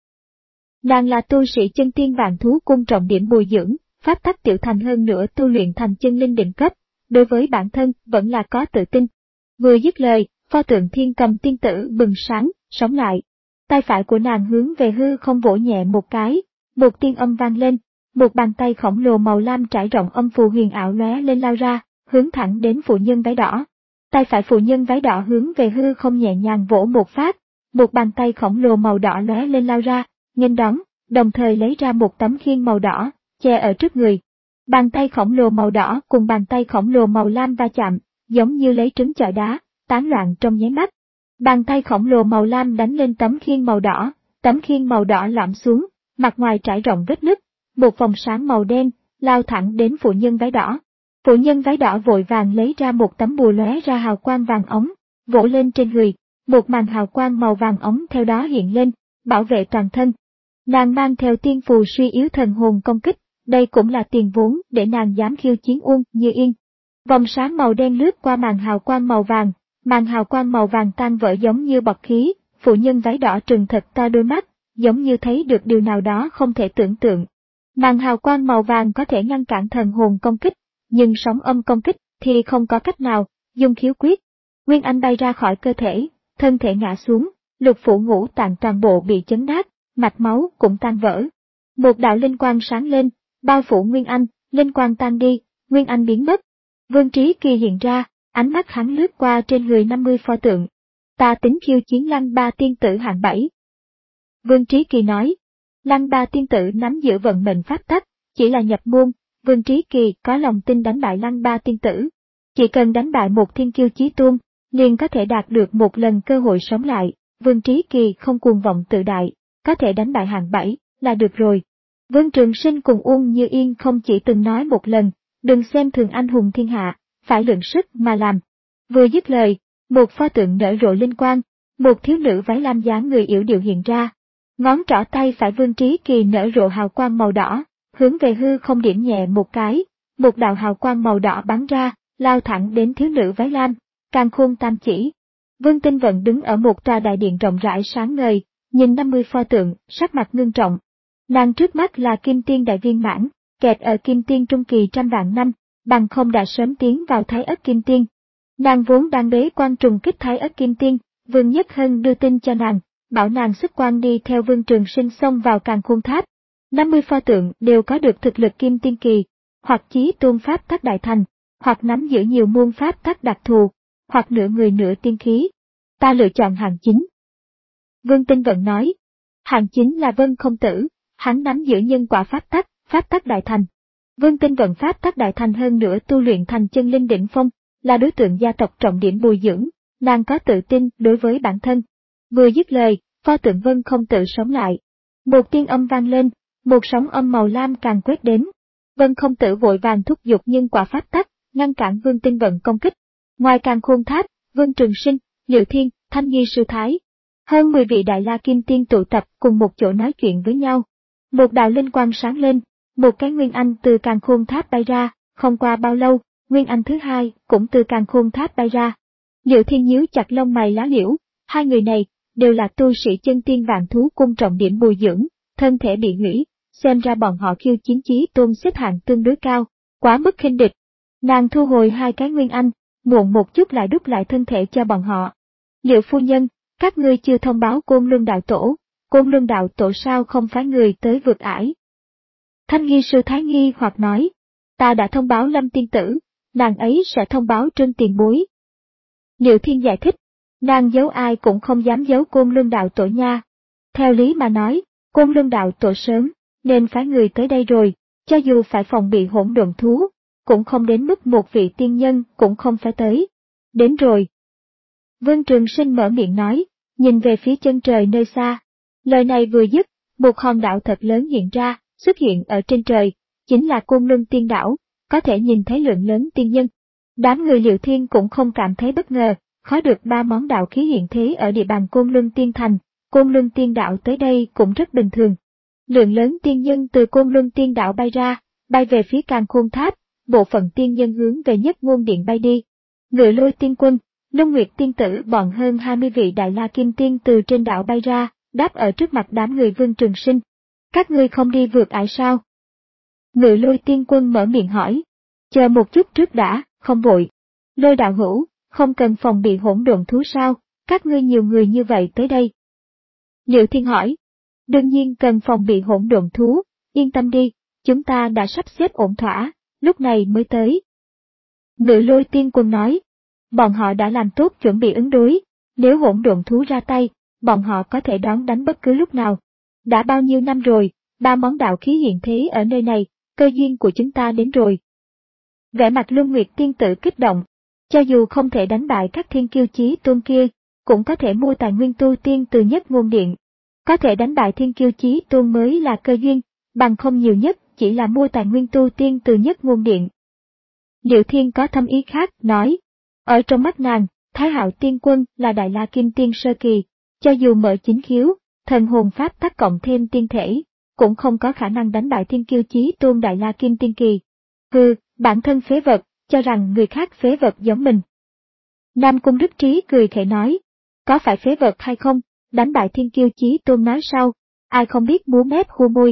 Nàng là tu sĩ chân tiên Vạn Thú Cung trọng điểm bồi dưỡng, pháp tắc tiểu thành hơn nữa tu luyện thành chân linh đỉnh cấp. Đối với bản thân vẫn là có tự tin. Vừa dứt lời, pho tượng Thiên Cầm tiên tử bừng sáng, sống lại. Tay phải của nàng hướng về hư không vỗ nhẹ một cái, một tiên âm vang lên, một bàn tay khổng lồ màu lam trải rộng âm phù huyền ảo lóe lên lao ra, hướng thẳng đến phụ nhân váy đỏ. Tay phải phụ nhân váy đỏ hướng về hư không nhẹ nhàng vỗ một phát, một bàn tay khổng lồ màu đỏ lóe lên lao ra, nghênh đón, đồng thời lấy ra một tấm khiên màu đỏ, che ở trước người. Bàn tay khổng lồ màu đỏ cùng bàn tay khổng lồ màu lam va chạm, giống như lấy trứng chọi đá, tán loạn trong nháy mắt. Bàn tay khổng lồ màu lam đánh lên tấm khiên màu đỏ, tấm khiên màu đỏ lõm xuống, mặt ngoài trải rộng vết nứt, một vòng sáng màu đen, lao thẳng đến phụ nhân váy đỏ. Phụ nhân váy đỏ vội vàng lấy ra một tấm bùa lóe ra hào quang vàng ống, vỗ lên trên người, một màn hào quang màu vàng ống theo đó hiện lên, bảo vệ toàn thân. Nàng mang theo tiên phù suy yếu thần hồn công kích. Đây cũng là tiền vốn để nàng dám khiêu chiến Uông Như Yên. Vòng sáng màu đen lướt qua màn hào quang màu vàng, màn hào quang màu vàng tan vỡ giống như bọt khí, phụ nhân váy đỏ trừng thật to đôi mắt, giống như thấy được điều nào đó không thể tưởng tượng. Màn hào quang màu vàng có thể ngăn cản thần hồn công kích, nhưng sóng âm công kích thì không có cách nào, dùng khiếu quyết. Nguyên Anh bay ra khỏi cơ thể, thân thể ngã xuống, lục phủ ngũ tạng toàn bộ bị chấn nát, mạch máu cũng tan vỡ. Một đạo linh quang sáng lên, bao phủ Nguyên Anh, linh quang tan đi, Nguyên Anh biến mất. Vương Trí Kỳ hiện ra, ánh mắt hắn lướt qua trên người năm mươi pho tượng. Ta tính khiêu chiến Lăng Ba tiên tử hạng bảy. Vương Trí Kỳ nói, Lăng Ba tiên tử nắm giữ vận mệnh pháp tắc, chỉ là nhập môn, Vương Trí Kỳ có lòng tin đánh bại Lăng Ba tiên tử. Chỉ cần đánh bại một thiên kiêu chí tôn, liền có thể đạt được một lần cơ hội sống lại. Vương Trí Kỳ không cuồng vọng tự đại, có thể đánh bại hạng bảy, là được rồi. Vương Trường Sinh cùng Uông Như Yên không chỉ từng nói một lần, đừng xem thường anh hùng thiên hạ, phải lượng sức mà làm. Vừa dứt lời, một pho tượng nở rộ linh quang, một thiếu nữ váy lam dáng người yểu điệu hiện ra. Ngón trỏ tay phải Vương Trí Kỳ nở rộ hào quang màu đỏ, hướng về hư không điểm nhẹ một cái, một đạo hào quang màu đỏ bắn ra, lao thẳng đến thiếu nữ váy lam, càn khôn tam chỉ. Vương Tinh Vận đứng ở một tòa đại điện rộng rãi sáng ngời, nhìn năm mươi pho tượng, sắc mặt ngưng trọng. Nàng trước mắt là Kim Tiên đại viên mãn, kẹt ở Kim Tiên trung kỳ trăm vạn năm, bằng không đã sớm tiến vào Thái Ất Kim Tiên. Nàng vốn đang bế quan trùng kích Thái Ất Kim Tiên, Vương Nhất Hân đưa tin cho nàng, bảo nàng xuất quan đi theo Vương Trường Sinh xông vào Càn Khôn Tháp. năm mươi pho tượng đều có được thực lực Kim Tiên kỳ, hoặc chí tôn pháp tắc đại thành, hoặc nắm giữ nhiều môn pháp tắc đặc thù, hoặc nửa người nửa tiên khí. Ta lựa chọn hạng chín. Vương Tinh Vận nói, hạng chín là Vân Không Tử, hắn nắm giữ nhân quả pháp tắc, pháp tắc đại thành. Vương Tinh Vận pháp tắc đại thành hơn nữa tu luyện thành chân linh đỉnh phong, là đối tượng gia tộc trọng điểm bồi dưỡng, nàng có tự tin đối với bản thân. Vừa dứt lời, pho tượng Vân Không Tử sống lại. Một tiên âm vang lên, một sóng âm màu lam càng quét đến. Vân Không Tử vội vàng thúc giục nhân quả pháp tắc, ngăn cản Vương Tinh Vận công kích. Ngoài Càn Khôn Tháp, Vương Trường Sinh, Liệu Thiên, Thanh Nghi Sư Thái, hơn mười vị Đại La Kim Tiên tụ tập cùng một chỗ nói chuyện với nhau. Một đạo linh quang sáng lên, một cái Nguyên Anh từ Càn Khôn Tháp bay ra, không qua bao lâu, Nguyên Anh thứ hai cũng từ Càn Khôn Tháp bay ra. Liệu Thiên nhíu chặt lông mày lá liễu, hai người này đều là tu sĩ chân tiên vạn thú cung trọng điểm bồi dưỡng, thân thể bị hủy, xem ra bọn họ khiêu chiến chí tôn xếp hạng tương đối cao, quá mức khinh địch. Nàng thu hồi hai cái Nguyên Anh, muộn một chút lại đúc lại thân thể cho bọn họ. Liệu phu nhân, các ngươi chưa thông báo Côn Luân đạo tổ, Côn Luân đạo tổ sao không phái người tới vượt ải? Thanh Nghi Sư Thái nghi hoặc nói, ta đã thông báo Lâm tiên tử, nàng ấy sẽ thông báo Trương tiền bối. Liệu Thiên giải thích, nàng giấu ai cũng không dám giấu Côn Luân đạo tổ nha. Theo lý mà nói, Côn Luân đạo tổ sớm, nên phái người tới đây rồi, cho dù phải phòng bị hỗn độn thú, cũng không đến mức một vị tiên nhân cũng không phải tới. Đến rồi. Vương Trường Sinh mở miệng nói, nhìn về phía chân trời nơi xa. Lời này vừa dứt, một hòn đảo thật lớn hiện ra, xuất hiện ở trên trời, chính là Côn Luân Tiên Đảo, có thể nhìn thấy lượng lớn tiên nhân. Đám người Liệu Thiên cũng không cảm thấy bất ngờ, khó được ba món đạo khí hiện thế ở địa bàn Côn Luân Tiên Thành, Côn Luân Tiên Đảo tới đây cũng rất bình thường. Lượng lớn tiên nhân từ Côn Luân Tiên Đảo bay ra, bay về phía Càn Khôn Tháp, bộ phận tiên nhân hướng về Nhất Ngôn Điện bay đi. Ngự Lôi Tiên Quân, Long Nguyệt Tiên Tử bọn hơn hai mươi vị Đại La Kim Tiên từ trên đảo bay ra, đáp ở trước mặt đám người Vương Trường Sinh. Các ngươi không đi vượt ải sao? Ngự Lôi Tiên Quân mở miệng hỏi. Chờ một chút trước đã, không vội. Lôi đạo hữu, không cần phòng bị hỗn độn thú sao, các ngươi nhiều người như vậy tới đây. Liệu Thiên hỏi. Đương nhiên cần phòng bị hỗn độn thú, yên tâm đi, chúng ta đã sắp xếp ổn thỏa, lúc này mới tới. Ngự Lôi Tiên Quân nói. Bọn họ đã làm tốt chuẩn bị ứng đối, nếu hỗn độn thú ra tay, bọn họ có thể đón đánh bất cứ lúc nào. Đã bao nhiêu năm rồi, ba món đạo khí hiện thế ở nơi này, cơ duyên của chúng ta đến rồi. Vẻ mặt Luân Nguyệt Tiên Tử kích động, cho dù không thể đánh bại các thiên kiêu chí tôn kia, cũng có thể mua tài nguyên tu tiên từ Nhất Ngôn Điện. Có thể đánh bại thiên kiêu chí tôn mới là cơ duyên, bằng không nhiều nhất chỉ là mua tài nguyên tu tiên từ Nhất Ngôn Điện. Liệu Thiên có thâm ý khác, nói. Ở trong mắt nàng, Thái Hạo Tiên Quân là Đại La Kim Tiên sơ kỳ, cho dù mở chính khiếu, thần hồn pháp tắc cộng thêm tiên thể, cũng không có khả năng đánh bại thiên kiêu chí tôn Đại La Kim Tiên kỳ. Hừ, bản thân phế vật, cho rằng người khác phế vật giống mình. Nam Cung Đức Trí cười khẩy nói, có phải phế vật hay không, đánh bại thiên kiêu chí tôn nói sau, ai không biết múa mép khua môi.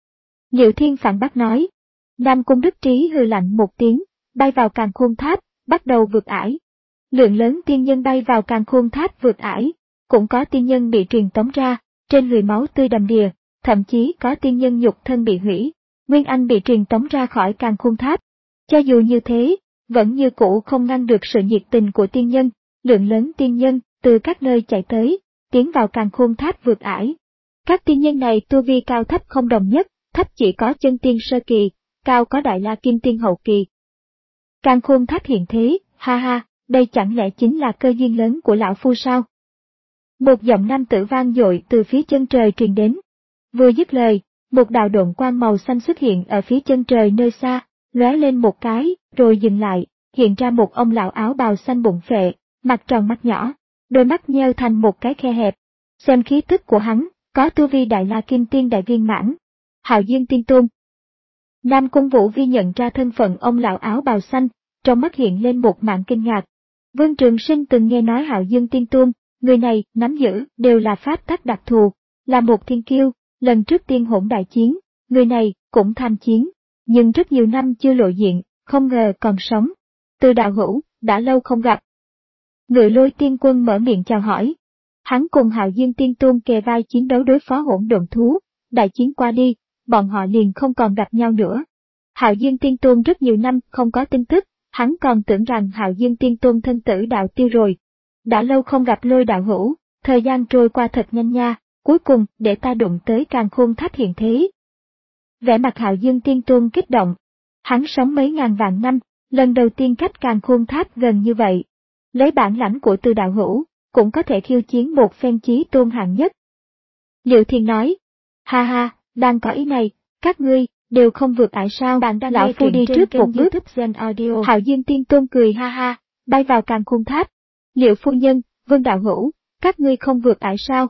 Liệu Thiên phản bác nói, Nam Cung Đức Trí hừ lạnh một tiếng, bay vào Càn Khôn Tháp, bắt đầu vượt ải. Lượng lớn tiên nhân bay vào Càn Khôn Tháp vượt ải, cũng có tiên nhân bị truyền tống ra, trên người máu tươi đầm đìa, thậm chí có tiên nhân nhục thân bị hủy, Nguyên Anh bị truyền tống ra khỏi Càn Khôn Tháp. Cho dù như thế, vẫn như cũ không ngăn được sự nhiệt tình của tiên nhân, lượng lớn tiên nhân từ các nơi chạy tới, tiến vào Càn Khôn Tháp vượt ải. Các tiên nhân này tu vi cao thấp không đồng nhất, thấp chỉ có chân tiên sơ kỳ, cao có Đại La Kim Tiên hậu kỳ. Càn Khôn Tháp hiện thế, ha ha, đây chẳng lẽ chính là cơ duyên lớn của lão phu sao? Một giọng nam tử vang dội từ phía chân trời truyền đến. Vừa dứt lời, một đạo độn quang màu xanh xuất hiện ở phía chân trời nơi xa, lóe lên một cái, rồi dừng lại, hiện ra một ông lão áo bào xanh bụng phệ, mặt tròn mắt nhỏ, đôi mắt nheo thành một cái khe hẹp. Xem khí tức của hắn, có tu vi Đại La Kim Tiên đại viên mãn. Hạo Dương Tiên Tôn. Nam Cung Vũ Vi nhận ra thân phận ông lão áo bào xanh, trong mắt hiện lên một mảng kinh ngạc. Vương Trường Sinh từng nghe nói Hạo Dương Tiên Tôn, người này nắm giữ đều là pháp tắc đặc thù, là một thiên kiêu, lần trước tiên hỗn đại chiến, người này cũng tham chiến, nhưng rất nhiều năm chưa lộ diện, không ngờ còn sống. Từ đạo hữu, đã lâu không gặp. Ngự Lôi Tiên Quân mở miệng chào hỏi. Hắn cùng Hạo Dương Tiên Tôn kề vai chiến đấu đối phó hỗn độn thú, đại chiến qua đi, bọn họ liền không còn gặp nhau nữa. Hạo Dương Tiên Tôn rất nhiều năm không có tin tức, hắn còn tưởng rằng Hạo Dương Tiên Tôn thân tử đạo tiêu rồi. Đã lâu không gặp Lôi đạo hữu, thời gian trôi qua thật nhanh nha, cuối cùng để ta đụng tới Càn Khôn Tháp hiện thế. Vẻ mặt Hạo Dương Tiên Tôn kích động. Hắn sống mấy ngàn vạn năm, lần đầu tiên cách Càn Khôn Tháp gần như vậy. Lấy bản lãnh của Từ đạo hữu, cũng có thể khiêu chiến một phen chí tôn hạng nhất. Liệu Thiên nói, ha ha, đang có ý này, các ngươi đều không vượt ải sao? Bạn đang lão phu đi trước một bước. Hạo Dương Tiên Tôn cười ha ha, bay vào Càn Khôn Tháp. Liệu phu nhân, Vương đạo hữu, các ngươi không vượt ải sao?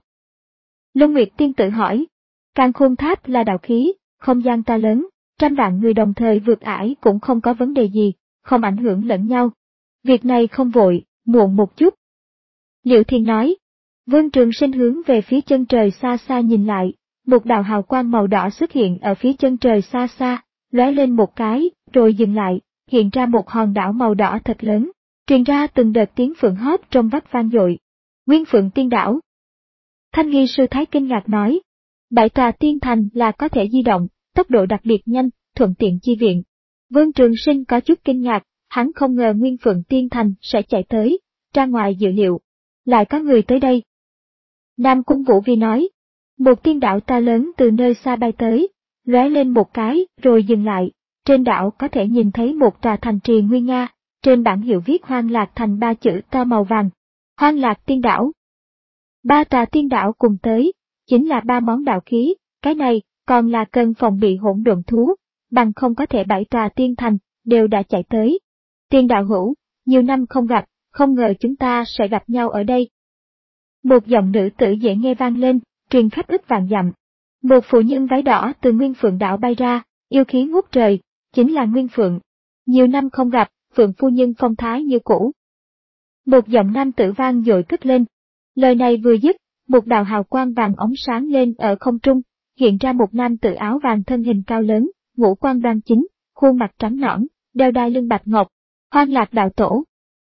Luân Nguyệt Tiên tự hỏi, Càn Khôn Tháp là đạo khí, không gian to lớn, trăm vạn người đồng thời vượt ải cũng không có vấn đề gì, không ảnh hưởng lẫn nhau. Việc này không vội, muộn một chút. Liệu Thiên nói. Vương Trường Sinh hướng về phía chân trời xa xa nhìn lại, một đạo hào quang màu đỏ xuất hiện ở phía chân trời xa xa, lóe lên một cái, rồi dừng lại, hiện ra một hòn đảo màu đỏ thật lớn, truyền ra từng đợt tiếng phượng hót trong vách vang dội. Nguyên Phượng Tiên Đảo. Thanh Nghi Sư Thái kinh ngạc nói, bảy tòa tiên thành là có thể di động, tốc độ đặc biệt nhanh, thuận tiện chi viện. Vương Trường Sinh có chút kinh ngạc, hắn không ngờ Nguyên Phượng Tiên Thành sẽ chạy tới, ra ngoài dự liệu. Lại có người tới đây. Nam Cung Vũ Vi nói, một tiên đảo to lớn từ nơi xa bay tới, lóe lên một cái, rồi dừng lại, trên đảo có thể nhìn thấy một tòa thành trì nguy nga, trên bảng hiệu viết Hoang Lạc Thành ba chữ to màu vàng. Hoang Lạc Tiên Đảo. Ba tòa tiên đảo cùng tới, chính là ba món đạo khí, cái này còn là cần phòng bị hỗn độn thú, bằng không có thể bảy tòa tiên thành, đều đã chạy tới. Tiên đạo hữu, nhiều năm không gặp, không ngờ chúng ta sẽ gặp nhau ở đây. Một giọng nữ tử dễ nghe vang lên, truyền khắp ức vạn dặm. Một phụ nhân váy đỏ từ Nguyên Phượng đảo bay ra, yêu khí ngút trời, chính là Nguyên Phượng. Nhiều năm không gặp, Phượng phu nhân phong thái như cũ. Một giọng nam tử vang dội cất lên. Lời này vừa dứt, một đạo hào quang vàng óng sáng lên ở không trung, hiện ra một nam tử áo vàng thân hình cao lớn, ngũ quan đoan chính, khuôn mặt trắng nõn, đeo đai lưng bạch ngọc. Hoang Lạc đạo tổ.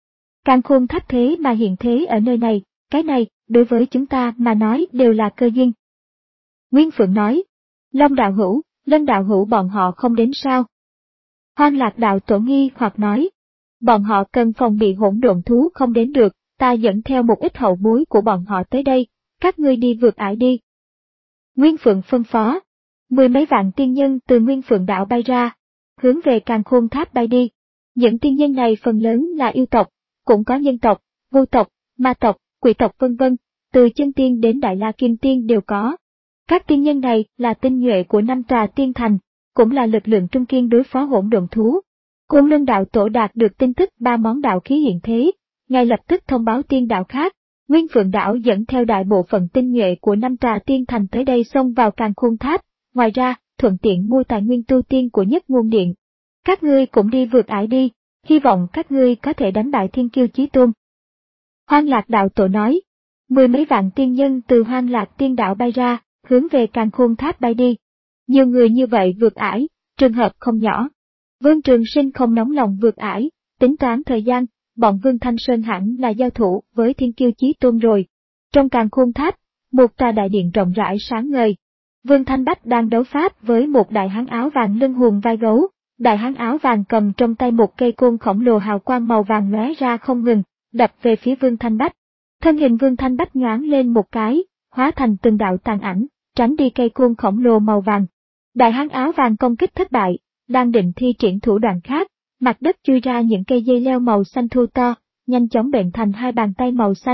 Càn Khôn Tháp thế mà hiện thế ở nơi này, cái này, đối với chúng ta mà nói đều là cơ duyên. Nguyên Phượng nói, Long đạo hữu, Lân đạo hữu bọn họ không đến sao? Hoang Lạc đạo tổ nghi hoặc nói, bọn họ cần phòng bị hỗn độn thú không đến được, ta dẫn theo một ít hậu bối của bọn họ tới đây, các ngươi đi vượt ải đi. Nguyên Phượng phân phó, mười mấy vạn tiên nhân từ Nguyên Phượng đảo bay ra, hướng về Càn Khôn Tháp bay đi. Những tiên nhân này phần lớn là yêu tộc, cũng có nhân tộc, vô tộc, ma tộc, quỷ tộc vân vân, từ chân tiên đến Đại La Kim Tiên đều có. Các tiên nhân này là tinh nhuệ của năm tòa tiên thành, cũng là lực lượng trung kiên đối phó hỗn độn thú. Côn Luân đạo tổ đạt được tin tức ba món đạo khí hiện thế, ngay lập tức thông báo tiên đạo khác. Nguyên Phượng đảo dẫn theo đại bộ phận tinh nhuệ của năm tòa tiên thành tới đây xông vào Càn Khôn Tháp, ngoài ra, thuận tiện mua tài nguyên tu tiên của Nhất Ngôn Điện. Các ngươi cũng đi vượt ải đi, hy vọng các ngươi có thể đánh bại thiên kiêu chí tôn. Hoang Lạc đạo tổ nói, mười mấy vạn tiên nhân từ Hoang Lạc tiên đảo bay ra, hướng về Càn Khôn Tháp bay đi. Nhiều người như vậy vượt ải, trường hợp không nhỏ. Vương Trường Sinh không nóng lòng vượt ải, tính toán thời gian, bọn Vương Thanh Sơn hẳn là giao thủ với thiên kiêu chí tôn rồi. Trong Càn Khôn Tháp, một tòa đại điện rộng rãi sáng ngời. Vương Thanh Bách đang đấu pháp với một đại hán áo vàng lưng hùn vai gấu. Đại hán áo vàng cầm trong tay một cây côn khổng lồ hào quang màu vàng lóe ra không ngừng, đập về phía Vương Thanh Bách. Thân hình Vương Thanh Bách nhoáng lên một cái, hóa thành từng đạo tàn ảnh, tránh đi cây côn khổng lồ màu vàng. Đại hán áo vàng công kích thất bại, đang định thi triển thủ đoạn khác, mặt đất chui ra những cây dây leo màu xanh thô to, nhanh chóng bệnh thành hai bàn tay màu xanh,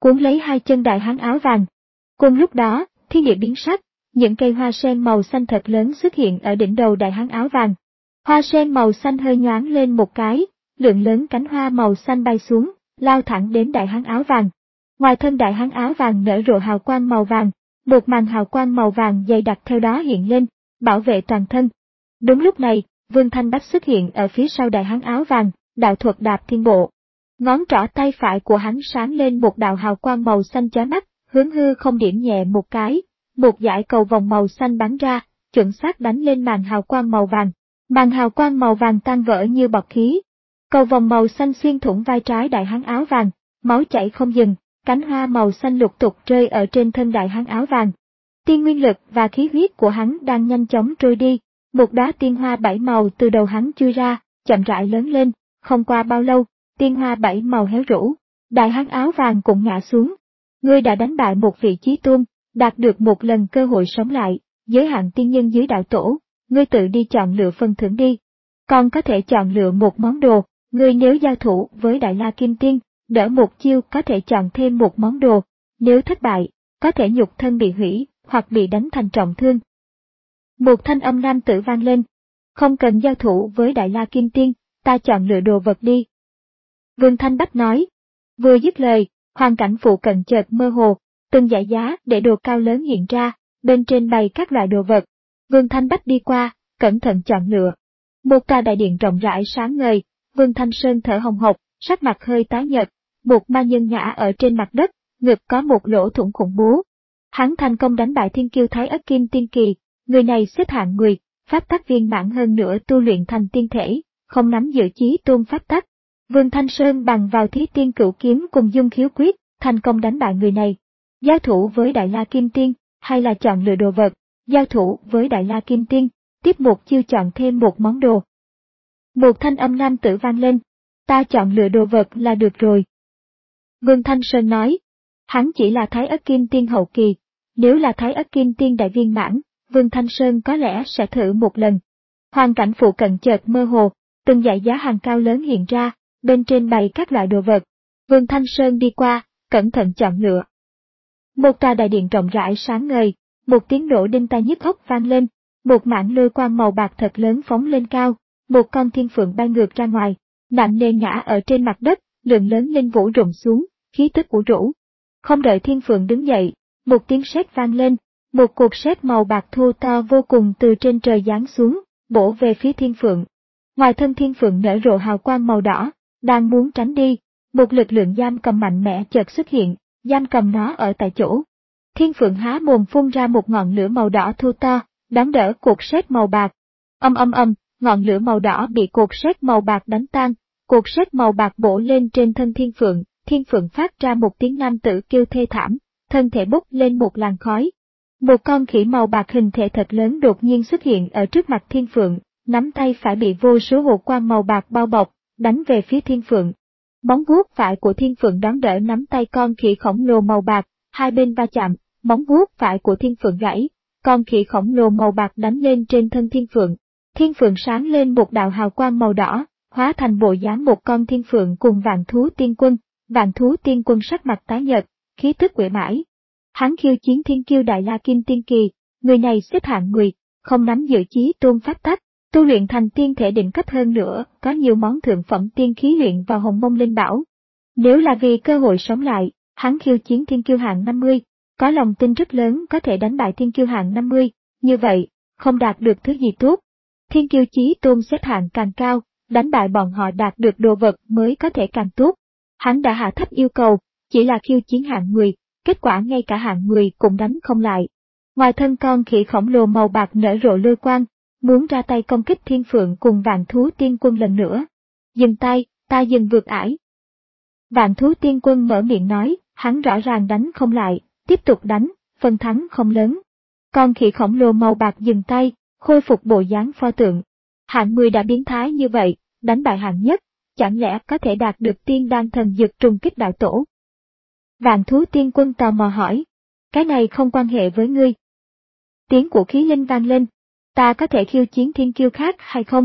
cuốn lấy hai chân đại hán áo vàng. Cùng lúc đó, thiên địa biến sắc, những cây hoa sen màu xanh thật lớn xuất hiện ở đỉnh đầu đại hán áo vàng. Hoa sen màu xanh hơi nhoáng lên một cái, lượng lớn cánh hoa màu xanh bay xuống, lao thẳng đến đại hán áo vàng. Ngoài thân đại hán áo vàng nở rộ hào quang màu vàng, một màn hào quang màu vàng dày đặc theo đó hiện lên, bảo vệ toàn thân. Đúng lúc này, Vương Thanh Bách xuất hiện ở phía sau đại hán áo vàng, đạo thuật đạp thiên bộ. Ngón trỏ tay phải của hắn sáng lên một đạo hào quang màu xanh chói mắt, hướng hư không điểm nhẹ một cái, một dải cầu vòng màu xanh bắn ra, chuẩn xác đánh lên màn hào quang màu vàng. Màn hào quang màu vàng tan vỡ như bọt khí. Cầu vòng màu xanh xuyên thủng vai trái đại hán áo vàng, máu chảy không dừng, cánh hoa màu xanh lục tục rơi ở trên thân đại hán áo vàng. Tiên nguyên lực và khí huyết của hắn đang nhanh chóng trôi đi, một đóa tiên hoa bảy màu từ đầu hắn chui ra, chậm rãi lớn lên, không qua bao lâu, tiên hoa bảy màu héo rũ, đại hán áo vàng cũng ngã xuống. Ngươi đã đánh bại một vị chí tôn, đạt được một lần cơ hội sống lại, giới hạn tiên nhân dưới đạo tổ, ngươi tự đi chọn lựa phần thưởng đi. Còn có thể chọn lựa một món đồ, ngươi nếu giao thủ với Đại La Kim Tiên, đỡ một chiêu có thể chọn thêm một món đồ, nếu thất bại, có thể nhục thân bị hủy, hoặc bị đánh thành trọng thương. Một thanh âm nam tử vang lên, không cần giao thủ với Đại La Kim Tiên, ta chọn lựa đồ vật đi. Vương Thanh Bách nói, vừa dứt lời, hoàn cảnh phụ cận chợt mơ hồ, từng dãy giá để đồ cao lớn hiện ra, bên trên bày các loại đồ vật. Vương Thanh Bách đi qua, cẩn thận chọn lựa. Một tòa đại điện rộng rãi sáng ngời, Vương Thanh Sơn thở hồng hộc, sắc mặt hơi tái nhợt, một ma nhân ngã ở trên mặt đất, ngực có một lỗ thủng khủng bố. Hắn thành công đánh bại thiên kiêu Thái Ất Kim Tiên Kỳ, người này xếp hạng người, pháp tắc viên mãn hơn nữa tu luyện thành tiên thể, không nắm giữ chí tôn pháp tắc. Vương Thanh Sơn bằng vào Thí Tiên Cửu Kiếm cùng Dung Khiếu Quyết, thành công đánh bại người này. Giao thủ với Đại La Kim Tiên, hay là chọn lựa đồ vật, giao thủ với Đại La Kim Tiên, tiếp một chiêu chọn thêm một món đồ. Một thanh âm nam tử vang lên, ta chọn lựa đồ vật là được rồi. Vương Thanh Sơn nói, hắn chỉ là Thái Ất Kim Tiên hậu kỳ, nếu là Thái Ất Kim Tiên đại viên mãn, Vương Thanh Sơn có lẽ sẽ thử một lần. Hoàn cảnh phụ cận chợt mơ hồ, từng dãy giá hàng cao lớn hiện ra, bên trên bày các loại đồ vật. Vương Thanh Sơn đi qua, cẩn thận chọn lựa. Một tòa đại điện rộng rãi sáng ngời, một tiếng nổ đinh tai nhức óc vang lên, một mảng lôi quang màu bạc thật lớn phóng lên cao, một con thiên phượng bay ngược ra ngoài, nặng nề ngã ở trên mặt đất, lượng lớn linh vũ rụng xuống, khí tức ủ rũ. Không đợi thiên phượng đứng dậy, một tiếng sét vang lên, một cột sét màu bạc thô to vô cùng từ trên trời giáng xuống, bổ về phía thiên phượng. Ngoài thân thiên phượng nở rộ hào quang màu đỏ, đang muốn tránh đi, một lực lượng giam cầm mạnh mẽ chợt xuất hiện, giam cầm nó ở tại chỗ. Thiên phượng há mồm phun ra một ngọn lửa màu đỏ thô to, đón đỡ cột sét màu bạc. Âm âm âm, ngọn lửa màu đỏ bị cột sét màu bạc đánh tan, cột sét màu bạc bổ lên trên thân thiên phượng, thiên phượng phát ra một tiếng nam tử kêu thê thảm, thân thể bốc lên một làn khói. Một con khỉ màu bạc hình thể thật lớn đột nhiên xuất hiện ở trước mặt thiên phượng, nắm tay phải bị vô số hồ quang màu bạc bao bọc, đánh về phía thiên phượng. Móng vuốt phải của thiên phượng đón đỡ nắm tay con khỉ khổng lồ màu bạc, hai bên va chạm, móng vuốt phải của thiên phượng gãy, con khỉ khổng lồ màu bạc đánh lên trên thân thiên phượng. Thiên phượng sáng lên một đạo hào quang màu đỏ, hóa thành bộ dáng một con thiên phượng cùng vạn thú tiên quân, vạn thú tiên quân sắc mặt tái nhợt, khí tức uể mãi. Hắn khiêu chiến thiên kiêu Đại La Kim Tiên Kỳ, người này xếp hạng người, không nắm giữ chí tôn pháp tắc, tu luyện thành tiên thể đỉnh cấp hơn nữa, có nhiều món thượng phẩm tiên khí luyện vào hồng mông linh bảo. Nếu là vì cơ hội sống lại, hắn khiêu chiến thiên kiêu hạng năm mươi, có lòng tin rất lớn có thể đánh bại thiên kiêu hạng năm mươi, như vậy, không đạt được thứ gì tốt. Thiên kiêu chí tôn xếp hạng càng cao, đánh bại bọn họ đạt được đồ vật mới có thể càng tốt. Hắn đã hạ thấp yêu cầu, chỉ là khiêu chiến hạng người, kết quả ngay cả hạng người cũng đánh không lại. Ngoài thân con khỉ khổng lồ màu bạc nở rộ lôi quang, muốn ra tay công kích thiên phượng cùng vạn thú tiên quân lần nữa. Dừng tay, ta dừng vượt ải. Vạn thú tiên quân mở miệng nói, hắn rõ ràng đánh không lại, tiếp tục đánh, phần thắng không lớn. Con khỉ khổng lồ màu bạc dừng tay, khôi phục bộ dáng pho tượng. Hạng mười đã biến thái như vậy, đánh bại hạng nhất, chẳng lẽ có thể đạt được tiên đan thần dược trùng kích đạo tổ? Vạn thú tiên quân tò mò hỏi, cái này không quan hệ với ngươi. Tiếng của khí linh vang lên, ta có thể khiêu chiến thiên kiêu khác hay không?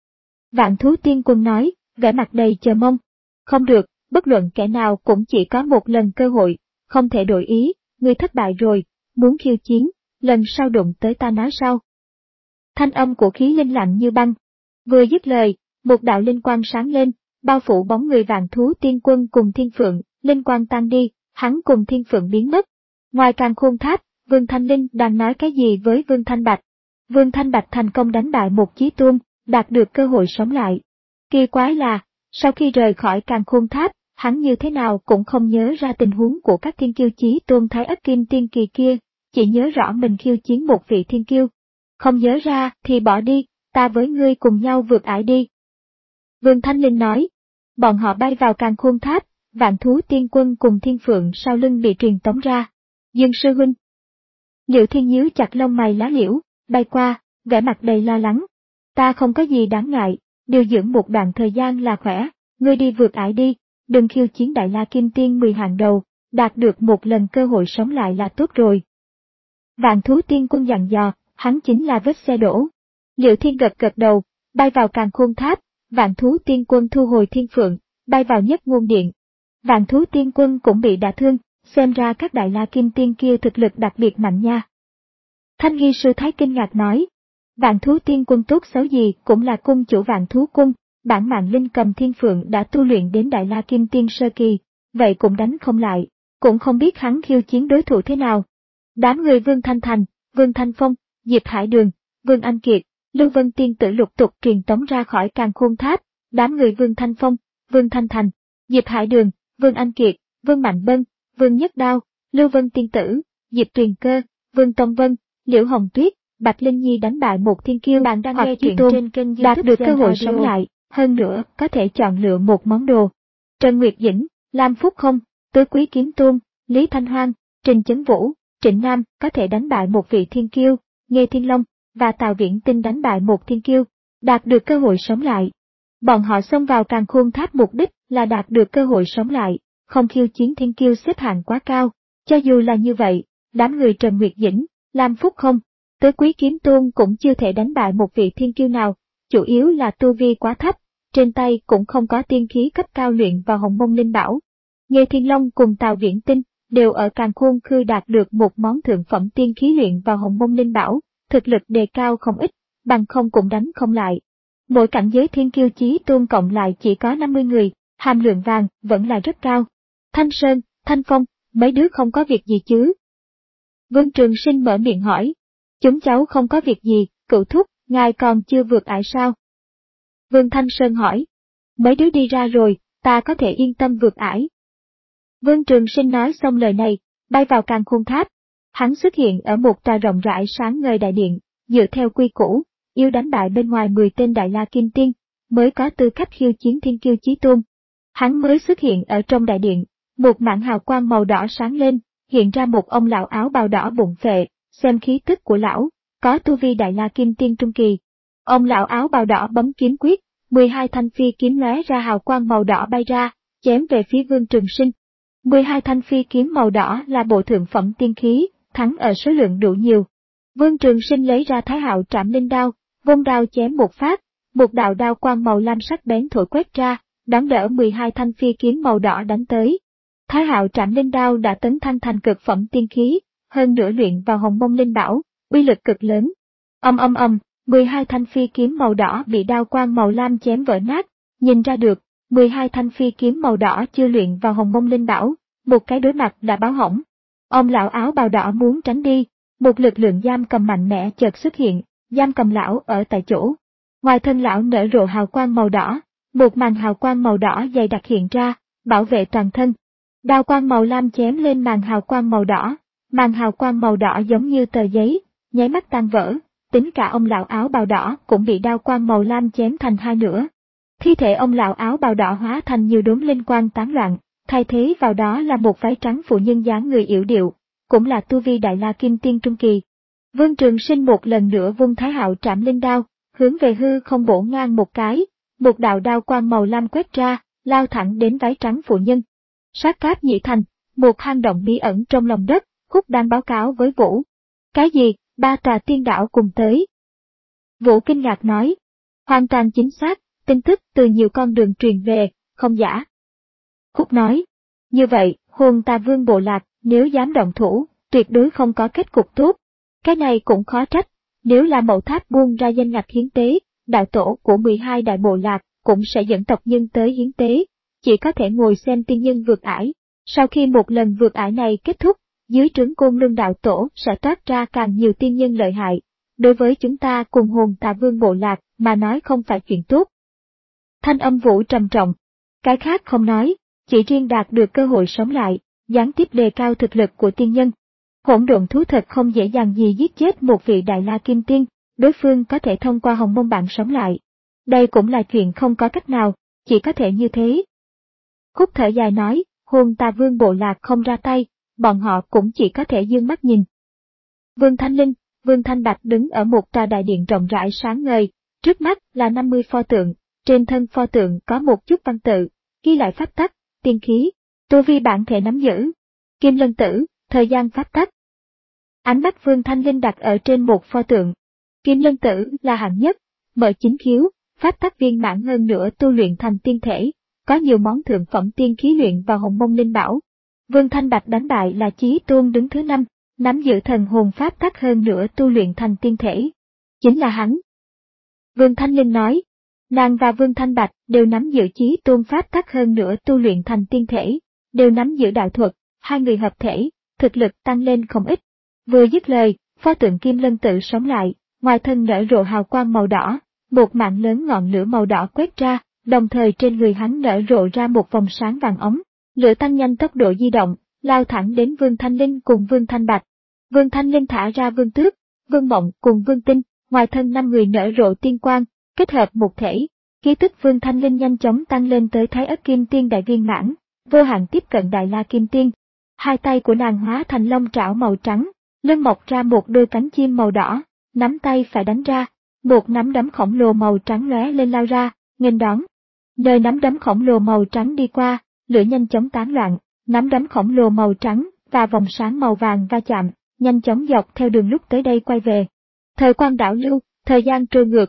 Vạn thú tiên quân nói, vẻ mặt đầy chờ mong. Không được, bất luận kẻ nào cũng chỉ có một lần cơ hội, không thể đổi ý, ngươi thất bại rồi, muốn khiêu chiến, lần sau đụng tới ta nói sau. Thanh âm của khí linh lạnh như băng. Vừa dứt lời, một đạo linh quang sáng lên, bao phủ bóng người Vạn Thú Tiên Quân cùng Thiên Phượng, linh quang tan đi, hắn cùng Thiên Phượng biến mất. Ngoài Càn Khôn Tháp, Vương Thanh Linh đang nói cái gì với Vương Thanh Bạch. Vương Thanh Bạch thành công đánh bại một chí tôn, đạt được cơ hội sống lại. Kỳ quái là, sau khi rời khỏi Càn Khôn Tháp, hắn như thế nào cũng không nhớ ra tình huống của các thiên kiêu chí tôn Thái Ất Kim Tiên Kỳ kia, chỉ nhớ rõ mình khiêu chiến một vị thiên kiêu. Không nhớ ra thì bỏ đi, ta với ngươi cùng nhau vượt ải đi. Vương Thanh Linh nói. Bọn họ bay vào Càn Khôn Tháp, Vạn Thú Tiên Quân cùng Thiên Phượng sau lưng bị truyền tống ra. Dương sư huynh. Liễu Thiên nhíu chặt lông mày lá liễu, bay qua, vẻ mặt đầy lo lắng. Ta không có gì đáng ngại, điều dưỡng một đoạn thời gian là khỏe, ngươi đi vượt ải đi, đừng khiêu chiến Đại La Kim Tiên mười hàng đầu, đạt được một lần cơ hội sống lại là tốt rồi. Vạn Thú Tiên Quân dặn dò, hắn chính là vết xe đổ. Liễu Thiên gật gật đầu, bay vào Càn Khôn Tháp, Vạn Thú Tiên Quân thu hồi Thiên Phượng, bay vào Nhất Ngôn Điện. Vạn Thú Tiên Quân cũng bị đả thương, xem ra các Đại La Kim Tiên kia thực lực đặc biệt mạnh nha. Thanh Nghi Sư Thái kinh ngạc nói, Vạn Thú Tiên Quân tốt xấu gì cũng là cung chủ Vạn Thú Cung, bản mạng linh cầm Thiên Phượng đã tu luyện đến Đại La Kim Tiên sơ kỳ, vậy cũng đánh không lại, cũng không biết hắn khiêu chiến đối thủ thế nào. Đám người Vương Thanh Thành, Vương Thanh Phong, Diệp Hải Đường, Vương Anh Kiệt, Lưu Vân Tiên Tử lục tục truyền tống ra khỏi Càn Khôn Tháp, đám người Vương Thanh Phong, Vương Thanh Thành, Diệp Hải Đường, Vương Anh Kiệt, Vương Mạnh Bân, Vương Nhất Đao, Lưu Vân Tiên Tử, Diệp Tuyền Cơ, Vương Tông Vân, Liễu Hồng Tuyết, Bạch Linh Nhi đánh bại một thiên kiêu bạn đang nghe chuyện trên kênh YouTube đạt được cơ hội sống lại, hơn nữa có thể chọn lựa một món đồ. Trần Nguyệt Dĩnh, Lam Phúc Không, Tứ Quý Kiếm Tôn, Lý Thanh Hoang, Trình Chấn Vũ, Trịnh Nam có thể đánh bại một vị thiên kiêu, Nghê Thiên Long và Tào Viễn Tinh đánh bại một thiên kiêu, đạt được cơ hội sống lại. Bọn họ xông vào Càn Khôn Tháp mục đích là đạt được cơ hội sống lại, không khiêu chiến thiên kiêu xếp hạng quá cao. Cho dù là như vậy, đám người Trần Nguyệt Dĩnh, Lam Phúc Không, Tứ Quý Kiếm Tôn cũng chưa thể đánh bại một vị thiên kiêu nào, chủ yếu là tu vi quá thấp, trên tay cũng không có tiên khí cấp cao luyện vào Hồng Mông Linh Bảo. Nghê Thiên Long cùng Tào Viễn Tinh đều ở Càn Khôn Khư đạt được một món thượng phẩm tiên khí luyện vào Hồng Mông Linh Bảo, thực lực đề cao không ít, bằng không cũng đánh không lại. Mỗi cảnh giới thiên kiêu chí tôn cộng lại chỉ có năm mươi người, hàm lượng vàng vẫn là rất cao. Thanh Sơn, Thanh Phong, mấy đứa không có việc gì chứ? Vương Trường Sinh mở miệng hỏi. Chúng cháu không có việc gì, cựu thúc, ngài còn chưa vượt ải sao? Vương Thanh Sơn hỏi. Mấy đứa đi ra rồi, ta có thể yên tâm vượt ải. Vương Trường Sinh nói xong lời này, bay vào Càn Khôn Tháp. Hắn xuất hiện ở một tòa rộng rãi sáng ngời đại điện, dựa theo quy củ, yêu đánh bại bên ngoài mười tên Đại La Kim Tiên, mới có tư cách khiêu chiến thiên kiêu chí tôn. Hắn mới xuất hiện ở trong đại điện, một mảng hào quang màu đỏ sáng lên, hiện ra một ông lão áo bào đỏ bụng phệ, xem khí tức của lão, có tu vi Đại La Kim Tiên trung kỳ. Ông lão áo bào đỏ bấm kiếm quyết, mười hai thanh phi kiếm lóe ra hào quang màu đỏ bay ra, chém về phía Vương Trường Sinh. mười hai thanh phi kiếm màu đỏ là bộ thượng phẩm tiên khí, thắng ở số lượng đủ nhiều. Vương Trường Sinh lấy ra Thái Hạo Trảm Linh Đao, vung đao chém một phát, một đạo đao quang màu lam sắc bén thổi quét ra, đón đỡ mười hai thanh phi kiếm màu đỏ đánh tới. Thái Hạo Trảm Linh Đao đã tấn thăng thành cực phẩm tiên khí, hơn nữa luyện vào Hồng Mông Linh Bảo, uy lực cực lớn. Ầm ầm ầm, mười hai thanh phi kiếm màu đỏ bị đao quang màu lam chém vỡ nát, nhìn ra được, mười hai thanh phi kiếm màu đỏ chưa luyện vào Hồng Mông Linh Bảo, một cái đối mặt đã báo hỏng. Ông lão áo bào đỏ muốn tránh đi, một lực lượng giam cầm mạnh mẽ chợt xuất hiện, giam cầm lão ở tại chỗ. Ngoài thân lão nở rộ hào quang màu đỏ, một màn hào quang màu đỏ dày đặc hiện ra, bảo vệ toàn thân. Đao quang màu lam chém lên màn hào quang màu đỏ, màn hào quang màu đỏ giống như tờ giấy, nháy mắt tan vỡ, tính cả ông lão áo bào đỏ cũng bị đao quang màu lam chém thành hai nửa. Thi thể ông lão áo bào đỏ hóa thành nhiều đốm linh quang tán loạn, thay thế vào đó là một váy trắng phụ nhân dáng người yểu điệu, cũng là tu vi Đại La Kim Tiên trung kỳ. Vương Trường Sinh một lần nữa vung Thái Hạo Trảm Linh Đao, hướng về hư không bổ ngang một cái, một đạo đao quang màu lam quét ra, lao thẳng đến váy trắng phụ nhân. Sát Cáp Nhĩ Thành, một hang động bí ẩn trong lòng đất, Khúc đang báo cáo với Vũ. Cái gì, ba tòa tiên đảo cùng tới? Vũ kinh ngạc nói. Hoàn toàn chính xác, tin tức từ nhiều con đường truyền về, không giả. Khúc nói. Như vậy, hồn tà vương bộ lạc, nếu dám động thủ, tuyệt đối không có kết cục tốt. Cái này cũng khó trách, nếu là Mậu Tháp buông ra danh ngạch hiến tế, đạo tổ của mười hai đại bộ lạc cũng sẽ dẫn tộc nhân tới hiến tế, chỉ có thể ngồi xem tiên nhân vượt ải. Sau khi một lần vượt ải này kết thúc, dưới trướng Côn Luân đạo tổ sẽ toát ra càng nhiều tiên nhân lợi hại. Đối với chúng ta cùng hồn Tà Vương bộ lạc mà nói không phải chuyện tốt. Thanh âm Vũ trầm trọng. Cái khác không nói, chỉ riêng đạt được cơ hội sống lại, gián tiếp đề cao thực lực của tiên nhân. Hỗn độn thú thật không dễ dàng gì giết chết một vị Đại La Kim Tiên, đối phương có thể thông qua hồng môn bạn sống lại. Đây cũng là chuyện không có cách nào, chỉ có thể như thế. Khúc thở dài nói, hồn Tà Vương bộ lạc không ra tay, bọn họ cũng chỉ có thể dương mắt nhìn. Vương Thanh Linh, Vương Thanh Bạch đứng ở một tòa đại điện rộng rãi sáng ngời, trước mắt là năm mươi pho tượng, trên thân pho tượng có một chút văn tự, ghi lại pháp tắc, tiên khí, tu vi bản thể nắm giữ, kim lân tử, thời gian pháp tắc. Ánh mắt Vương Thanh Linh đặt ở trên một pho tượng. Kim lân tử là hạng nhất, mở chính khiếu, pháp tắc viên mãn hơn nữa tu luyện thành tiên thể, có nhiều món thượng phẩm tiên khí luyện vào hồng môn linh bảo. Vương Thanh Bạch đánh bại là Chí Tôn đứng thứ năm, nắm giữ thần hồn pháp tắc hơn nữa tu luyện thành tiên thể. Chính là hắn. Vương Thanh Linh nói, nàng và Vương Thanh Bạch đều nắm giữ Chí Tôn pháp tắc hơn nữa tu luyện thành tiên thể, đều nắm giữ đạo thuật, hai người hợp thể, thực lực tăng lên không ít. Vừa dứt lời, pho tượng Kim Lân Tự sống lại, ngoài thân nở rộ hào quang màu đỏ, một mạng lớn ngọn lửa màu đỏ quét ra, đồng thời trên người hắn nở rộ ra một vòng sáng vàng ống. Lửa tăng nhanh tốc độ di động, lao thẳng đến Vương Thanh Linh cùng Vương Thanh Bạch. Vương Thanh Linh thả ra Vương Tước, Vương Mộng cùng Vương Tinh, ngoài thân năm người nở rộ tiên quang, kết hợp một thể. Khí tức Vương Thanh Linh nhanh chóng tăng lên tới Thái Ất Kim Tiên đại viên mãn, vô hạn tiếp cận Đại La Kim Tiên. Hai tay của nàng hóa thành long trảo màu trắng, lưng mọc ra một đôi cánh chim màu đỏ, nắm tay phải đánh ra, một nắm đấm khổng lồ màu trắng lóe lên lao ra, nghênh đón. Nơi nắm đấm khổng lồ màu trắng đi qua, lửa nhanh chóng tán loạn, nắm đấm khổng lồ màu trắng và vòng sáng màu vàng va chạm, nhanh chóng dọc theo đường lúc tới đây quay về. Thời quang đảo lưu, thời gian trôi ngược.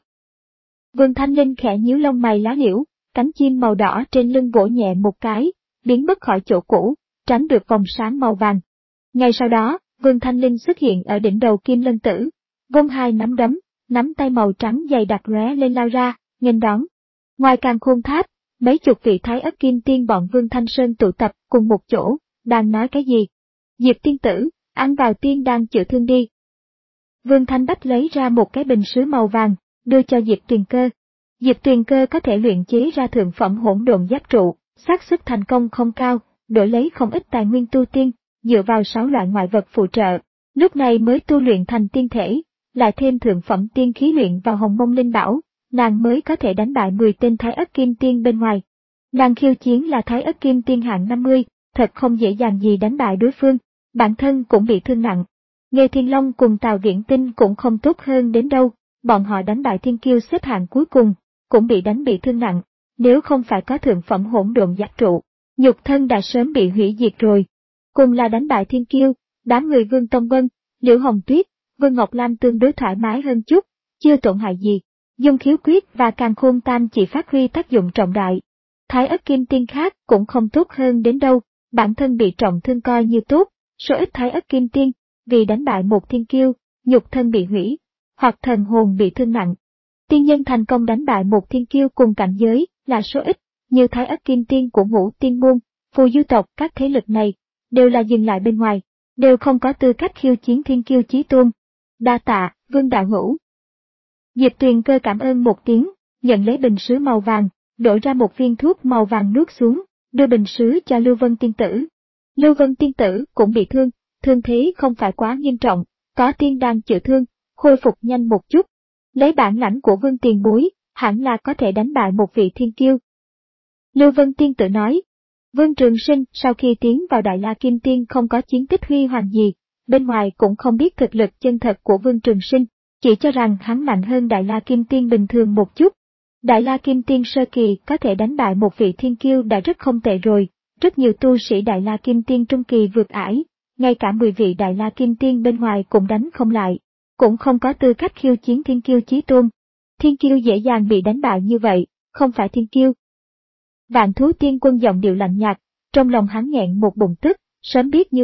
Vương Thanh Linh khẽ nhíu lông mày lá liễu, cánh chim màu đỏ trên lưng vỗ nhẹ một cái, biến mất khỏi chỗ cũ, tránh được vòng sáng màu vàng. Ngay sau đó, Vương Thanh Linh xuất hiện ở đỉnh đầu Kim Lân Tử, vung hai nắm đấm, nắm tay màu trắng dày đặc lóe lên lao ra, nghênh đón. Ngoài Càn Khôn Tháp, mấy chục vị Thái Ất Kim Tiên bọn Vương Thanh Sơn tụ tập cùng một chỗ, đang nói cái gì? Diệp tiên tử, ăn vào tiên đang chữa thương đi. Vương Thanh Bách lấy ra một cái bình sứ màu vàng, đưa cho Diệp Tuyền Cơ. Diệp Tuyền Cơ có thể luyện chế ra thượng phẩm hỗn độn giáp trụ, xác suất thành công không cao, đổi lấy không ít tài nguyên tu tiên, dựa vào sáu loại ngoại vật phụ trợ, lúc này mới tu luyện thành tiên thể, lại thêm thượng phẩm tiên khí luyện vào hồng mông linh bảo, nàng mới có thể đánh bại mười tên Thái Ất Kim Tiên bên ngoài. Nàng khiêu chiến là Thái Ất Kim Tiên hạng năm mươi, thật không dễ dàng gì đánh bại đối phương, bản thân cũng bị thương nặng. Nghê Thiên Long cùng Tào Viễn Tinh cũng không tốt hơn đến đâu, bọn họ đánh bại Thiên Kiêu xếp hạng cuối cùng, cũng bị đánh bị thương nặng, nếu không phải có thượng phẩm hỗn độn giáp trụ, nhục thân đã sớm bị hủy diệt rồi. Cùng là đánh bại Thiên Kiêu, đám người Vương Tông Vân, Liễu Hồng Tuyết, Vương Ngọc Lam tương đối thoải mái hơn chút, chưa tổn hại gì. Dung Khiếu Quyết và Càn Khôn Tam chỉ phát huy tác dụng trọng đại. Thái Ất Kim Tiên khác cũng không tốt hơn đến đâu, bản thân bị trọng thương coi như tốt, số ít Thái Ất Kim Tiên, vì đánh bại một thiên kiêu, nhục thân bị hủy, hoặc thần hồn bị thương nặng. Tiên nhân thành công đánh bại một thiên kiêu cùng cảnh giới là số ít, như Thái Ất Kim Tiên của Ngũ Tiên Môn, Phù Du tộc các thế lực này, đều là dừng lại bên ngoài, đều không có tư cách khiêu chiến thiên kiêu chí tôn. Đa tạ, Vương đạo hữu. Diệp Tuyền Cơ cảm ơn một tiếng, nhận lấy bình sứ màu vàng, đổ ra một viên thuốc màu vàng nuốt xuống, đưa bình sứ cho Lưu Vân Tiên Tử. Lưu Vân Tiên Tử cũng bị thương, thương thế không phải quá nghiêm trọng, có tiên đan chữa thương, khôi phục nhanh một chút. Lấy bản lãnh của Vương Tiền Bối, hẳn là có thể đánh bại một vị thiên kiêu. Lưu Vân Tiên Tử nói, Vương Trường Sinh sau khi tiến vào Đại La Kim Tiên không có chiến tích huy hoàng gì, bên ngoài cũng không biết thực lực chân thật của Vương Trường Sinh, chỉ cho rằng hắn mạnh hơn Đại La Kim Tiên bình thường một chút. Đại La Kim Tiên sơ kỳ có thể đánh bại một vị thiên kiêu đã rất không tệ rồi, rất nhiều tu sĩ Đại La Kim Tiên trung kỳ vượt ải, ngay cả mười vị Đại La Kim Tiên bên ngoài cũng đánh không lại, cũng không có tư cách khiêu chiến thiên kiêu chí tôn. Thiên kiêu dễ dàng bị đánh bại như vậy, không phải thiên kiêu. Vạn Thú Tiên Quân giọng điệu lạnh nhạt, trong lòng hắn nghẹn một bụng tức, sớm biết như vậy,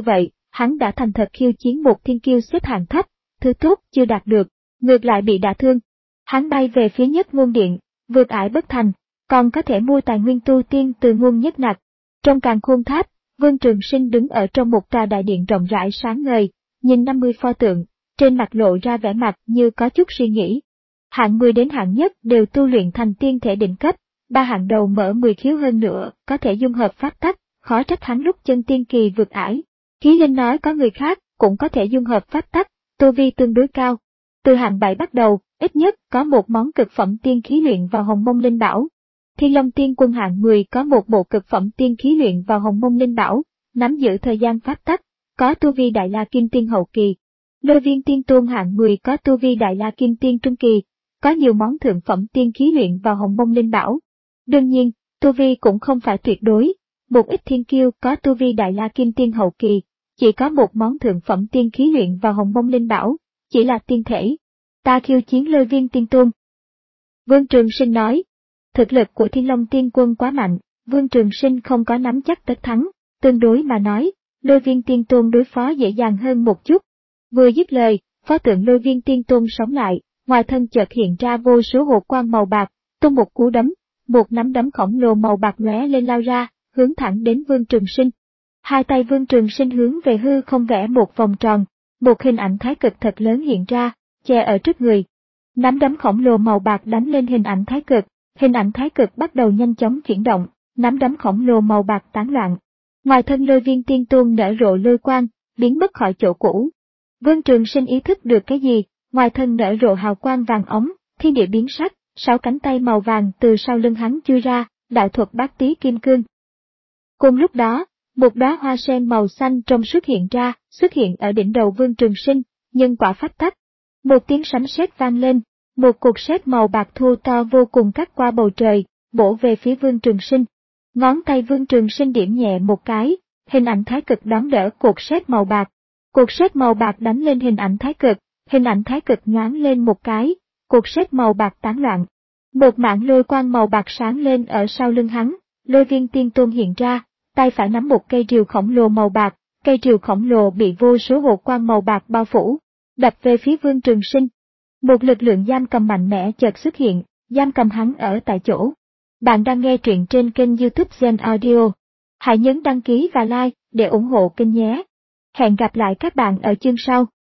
hắn đã thành thật khiêu chiến một thiên kiêu xếp hạng thấp, thứ tốt chưa đạt được, ngược lại bị đả thương. Hắn bay về phía Nhất Ngôn Điện, vượt ải bất thành, còn có thể mua tài nguyên tu tiên từ Ngôn Nhất Nặc. Trong Càn Khôn Tháp, Vương Trường Sinh đứng ở trong một tòa đại điện rộng rãi sáng ngời, nhìn năm mươi pho tượng, trên mặt lộ ra vẻ mặt như có chút suy nghĩ. Hạng mười đến hạng nhất đều tu luyện thành tiên thể đỉnh cấp, ba hạng đầu mở mười khiếu hơn nữa, có thể dung hợp pháp tắc, khó trách hắn lúc chân tiên kỳ vượt ải. Khí Linh nói có người khác cũng có thể dung hợp pháp tắc, tu vi tương đối cao. Từ hạng bảy bắt đầu, ít nhất có một món cực phẩm tiên khí luyện vào Hồng Mông Linh Bảo. Thiên Long Tiên Quân hạng mười có một bộ cực phẩm tiên khí luyện vào Hồng Mông Linh Bảo, nắm giữ thời gian pháp tắc, có tu vi Đại La Kim Tiên hậu kỳ. Lôi Viên Tiên Tôn hạng mười có tu vi Đại La Kim Tiên trung kỳ, có nhiều món thượng phẩm tiên khí luyện vào Hồng Mông Linh Bảo. Đương nhiên, tu vi cũng không phải tuyệt đối, một ít thiên kiêu có tu vi Đại La Kim Tiên hậu kỳ, chỉ có một món thượng phẩm tiên khí luyện vào Hồng Mông Linh Bảo, chỉ là tiên thể. Ta khiêu chiến Lôi Viên Tiên Tôn. Vương Trường Sinh nói, thực lực của Thiên Long Tiên Quân quá mạnh, Vương Trường Sinh không có nắm chắc tất thắng, tương đối mà nói, Lôi Viên Tiên Tôn đối phó dễ dàng hơn một chút. Vừa dứt lời, pho tượng Lôi Viên Tiên Tôn sống lại, ngoài thân chợt hiện ra vô số hột quang màu bạc, tung một cú đấm, một nắm đấm khổng lồ màu bạc lóe lên lao ra, hướng thẳng đến Vương Trường Sinh. Hai tay Vương Trường Sinh hướng về hư không vẽ một vòng tròn, một hình ảnh thái cực thật lớn hiện ra, che ở trước người. Nắm đấm khổng lồ màu bạc đánh lên hình ảnh thái cực, hình ảnh thái cực bắt đầu nhanh chóng chuyển động, nắm đấm khổng lồ màu bạc tán loạn. Ngoài thân Lôi Viên Tiên Tôn nở rộ lôi quang, biến mất khỏi chỗ cũ. Vương Trường Sinh ý thức được cái gì, ngoài thân nở rộ hào quang vàng óng, thiên địa biến sắc, sáu cánh tay màu vàng từ sau lưng hắn chui ra, đạo thuật bát tý kim cương. Cùng lúc đó, một đóa hoa sen màu xanh trong xuất hiện ra, xuất hiện ở đỉnh đầu Vương Trường Sinh, nhân quả pháp tắc. Một tiếng sấm sét vang lên, một cột sét màu bạc thô to vô cùng cắt qua bầu trời, bổ về phía Vương Trường Sinh. Ngón tay Vương Trường Sinh điểm nhẹ một cái, hình ảnh thái cực đón đỡ cột sét màu bạc. Cột sét màu bạc đánh lên hình ảnh thái cực, hình ảnh thái cực nhoáng lên một cái, cột sét màu bạc tán loạn. Một mảng lôi quang màu bạc sáng lên ở sau lưng hắn, Lôi Viên Tiên Tôn hiện ra, tay phải nắm một cây rìu khổng lồ màu bạc, cây rìu khổng lồ bị vô số hột quang màu bạc bao phủ, đập về phía Vương Trường Sinh. Một lực lượng giam cầm mạnh mẽ chợt xuất hiện, giam cầm hắn ở tại chỗ. Bạn đang nghe truyện trên kênh YouTube Gen Audio. Hãy nhấn đăng ký và like để ủng hộ kênh nhé. Hẹn gặp lại các bạn ở chương sau.